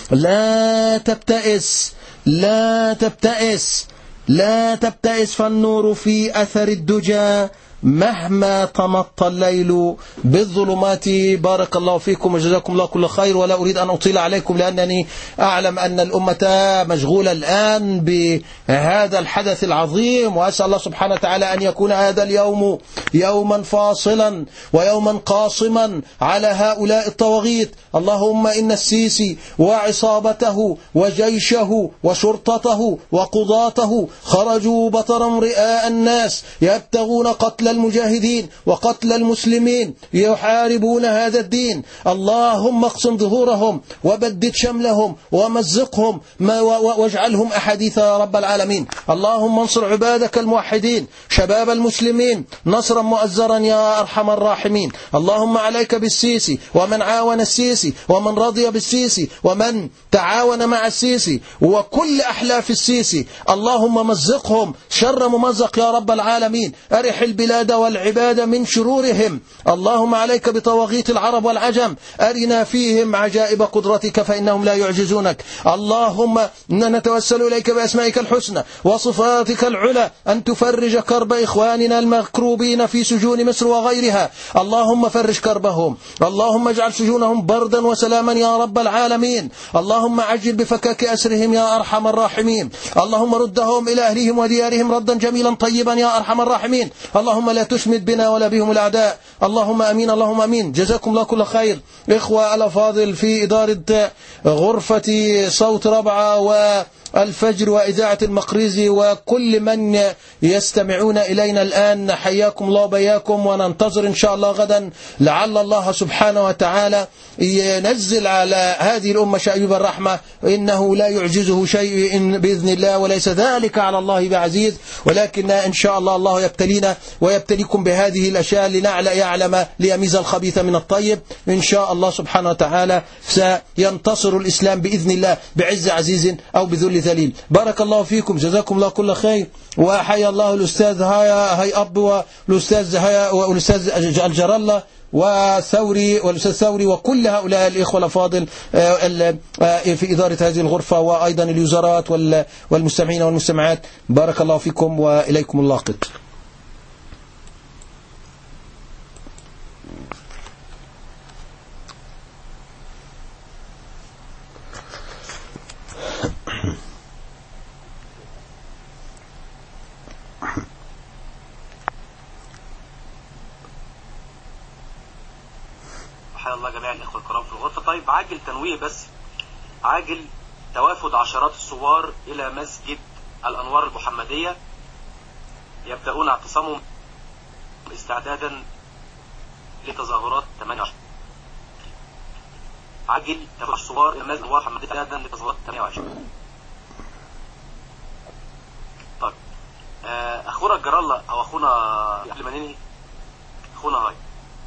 لا تبتئس لا تبتئس لا تبتئس، فالنور في أثر الدجى مهما تمط الليل بالظلمات. بارك الله فيكم وجزاكم الله كل خير، ولا أريد أن أطيل عليكم لأنني أعلم أن الأمة مشغولة الآن بهذا الحدث العظيم، وأسأل الله سبحانه وتعالى أن يكون هذا اليوم يوما فاصلا ويوما قاصما على هؤلاء الطواغيت. اللهم إن السيسي وعصابته وجيشه وشرطته وقضاته خرجوا بطرا رئاء الناس يبتغون قتل المجاهدين وقتل المسلمين، يحاربون هذا الدين. اللهم اقسم ظهورهم وبدد شملهم ومزقهم واجعلهم أحاديث يا رب العالمين. اللهم انصر عبادك الموحدين شباب المسلمين نصرا مؤزرا يا أرحم الراحمين. اللهم عليك بالسيسي ومن عاون السيسي ومن رضي بالسيسي ومن تعاون مع السيسي وكل أحلاف السيسي، اللهم مزقهم شر ممزق يا رب العالمين. أرح البلاد والعباد من شرورهم. اللهم عليك بطواغيت العرب والعجم، أرنا فيهم عجائب قدرتك فإنهم لا يعجزونك. اللهم إنا نتوسل إليك بأسمائك الحسنى وصفاتك العلى أن تفرج كرب إخواننا المكروبين في سجون مصر وغيرها. اللهم فرج كربهم، اللهم اجعل سجونهم بردا وسلاما يا رب العالمين. اللهم عجل بفكاك أسرهم يا أرحم الراحمين. اللهم ردهم إلى أهلهم وديارهم ردا جميلا طيبا يا أرحم الراحمين. اللهم لا تشمت بنا ولا بهم الأعداء. اللهم أمين اللهم أمين. جزاكم الله كل خير. إخوة الأفاضل في إدارة غرفة صوت ربعة والفجر وإذاعة المقريزي وكل من يستمعون إلينا الآن، حياكم الله وبياكم، وننتظر إن شاء الله غدا لعل الله سبحانه وتعالى ينزل على هذه الأمة شأيب الرحمة، إنه لا يعجزه شيء بإذن الله وليس ذلك على الله بعزيز، ولكن إن شاء الله الله يبتلينا ويبتليكم بهذه الأشياء ليعلم ليميز الخبيث من الطيب. إن شاء الله سبحانه وتعالى سينتصر الإسلام بإذن الله بعز عزيز أو بذل ذليل. بارك الله فيكم، جزاكم الله كل خير، وحيا الله الأستاذ هاي أب والأستاذ الجرالة والثوري والأستاذ ثوري وكل هؤلاء الإخوة الأفاضل في إدارة هذه الغرفة، وأيضا اليوزرات والمستمعين والمستمعات. بارك الله فيكم وإليكم اللاقط. الله جميع الإخوة الكرام في الغرفة. طيب عاجل تنويه بس، عاجل توافد عشرات الثوار إلى مسجد الأنوار المحمدية يبدأون اعتصامهم استعدادا لتظاهرات 28. عاجل توافد الثوار إلى مسجد الأنوار المحمدية استعدادا لتظاهرات 28. طيب أخونا الجرالة أو أخونا المنيني، أخونا هاي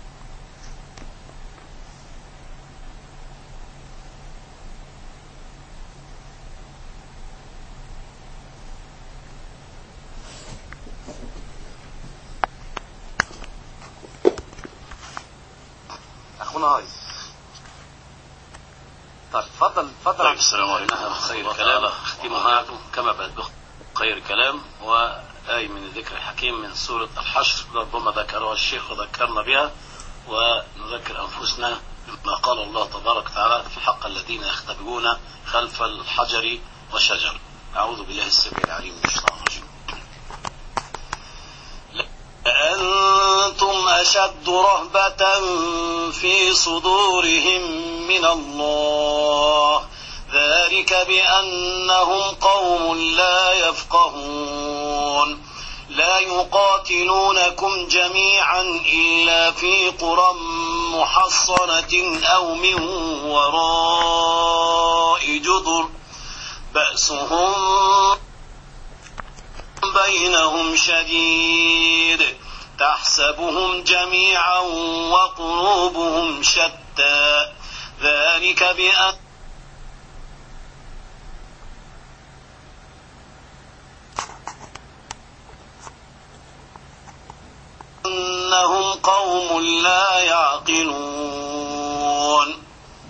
طيب تفضل. طيب السلام عليكم. خير كلام اختمها كما بدأ خير كلام، وآي من الذكر الحكيم من سورة الحشر ربما ذكرها الشيخ وذكرنا بها، ونذكر أنفسنا بما قال الله تبارك وتعالى في حق الذين يختبئون خلف الحجر والشجر. أعوذ بالله السميع العليم من الشيطان الرجيم. أنتم أشد رهبة في صدورهم من الله، ذلك بأنهم قوم لا يفقهون. لا يقاتلونكم جميعا إلا في قرى محصنة أو من وراء جدر، بأسهم بينهم شديد تحسبهم جميعا وقلوبهم شتى ذلك بأنهم قوم لا يعقلون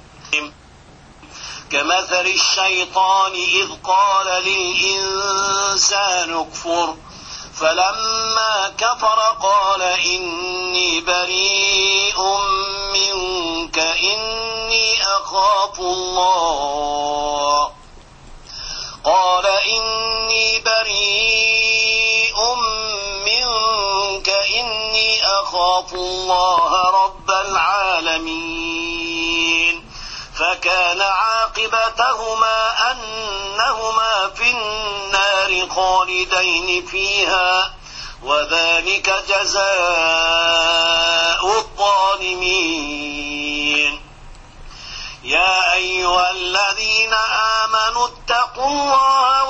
كمثل الشيطان إذ قال للإنسان اكفر فلما كفر قال إني بريء منك إني أخاف الله قال إني بريء منك إني أخاف الله رب العالمين فكان عاقبتهما أنهما في النار خالدين فيها وذلك جزاء الظالمين يا أيها الذين آمنوا اتقوا الله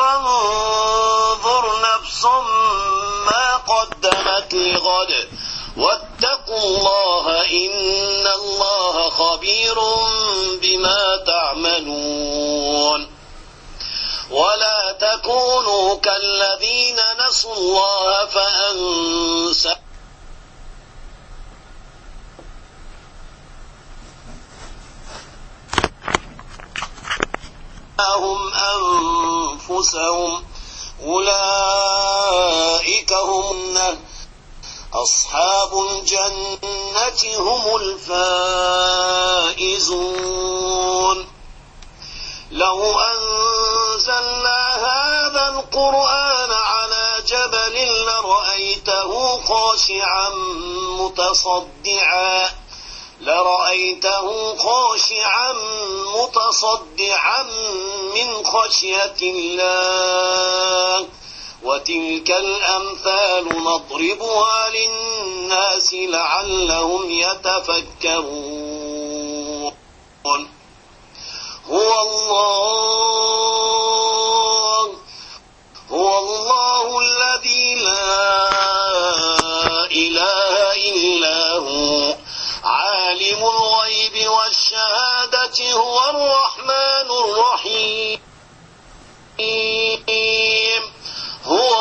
ولتنظر نفس ما قدمت لغد واتقوا الله إن الله خبير بما تعملون ولا تكونوا كالذين نسوا الله فأنساهم أنفسهم أولئك هم أصحاب الجنة هم الفائزون لو أنزلنا هذا القرآن على جبل لرأيته خاشعا متصدعا من خشية الله وتلك الأمثال نضربها للناس لعلهم يتفكرون هو الله الذي لا إله إلا هو عالم الغيب والشهادة هو الرحمن الرحيم هو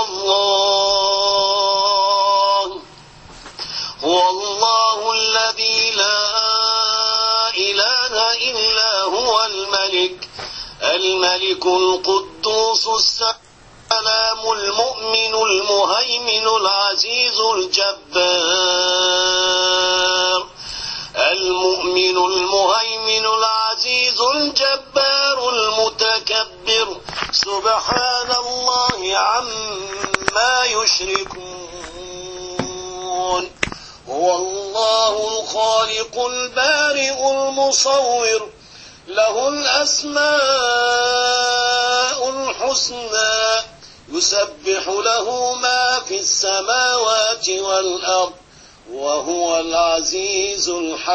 الله الذي لا إله إلا هو الملك القدوس السلام المؤمن المهيمن العزيز الجبار المتكبر سبحان الله عما يشركون هو الله الخالق البارئ المصور له الأسماء الحسنى يسبح له ما في السماوات والأرض وهو العزيز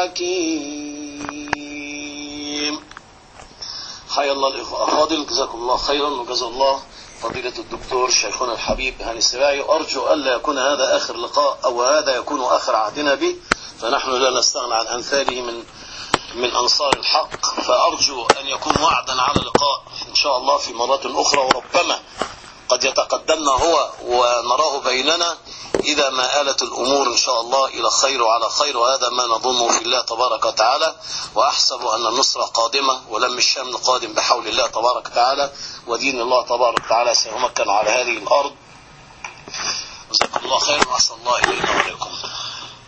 الحكيم. حيا الله الإخوة أفاضل، جزاكم الله خيرا وجزا الله فضيلة الدكتور شيخنا الحبيب هاني السباعي. أرجو ألا يكون هذا آخر لقاء أو هذا يكون آخر عهدنا به، فنحن لا نستغنى عن أمثاله من أنصار الحق، فأرجو أن يكون وعدا على لقاء إن شاء الله في مرات أخرى، وربما قد يتقدمنا هو ونراه بيننا إذا ما آلت الأمور إن شاء الله إلى خير وعلى خير، وهذا ما نظنه في الله تبارك وتعالى. وأحسب أن النصرة قادمة ولم الشام قادم بحول الله تبارك وتعالى، ودين الله تبارك وتعالى سيمكن على هذه الأرض. جزاكم الله خير وأحسن الله إلينا وإليكم.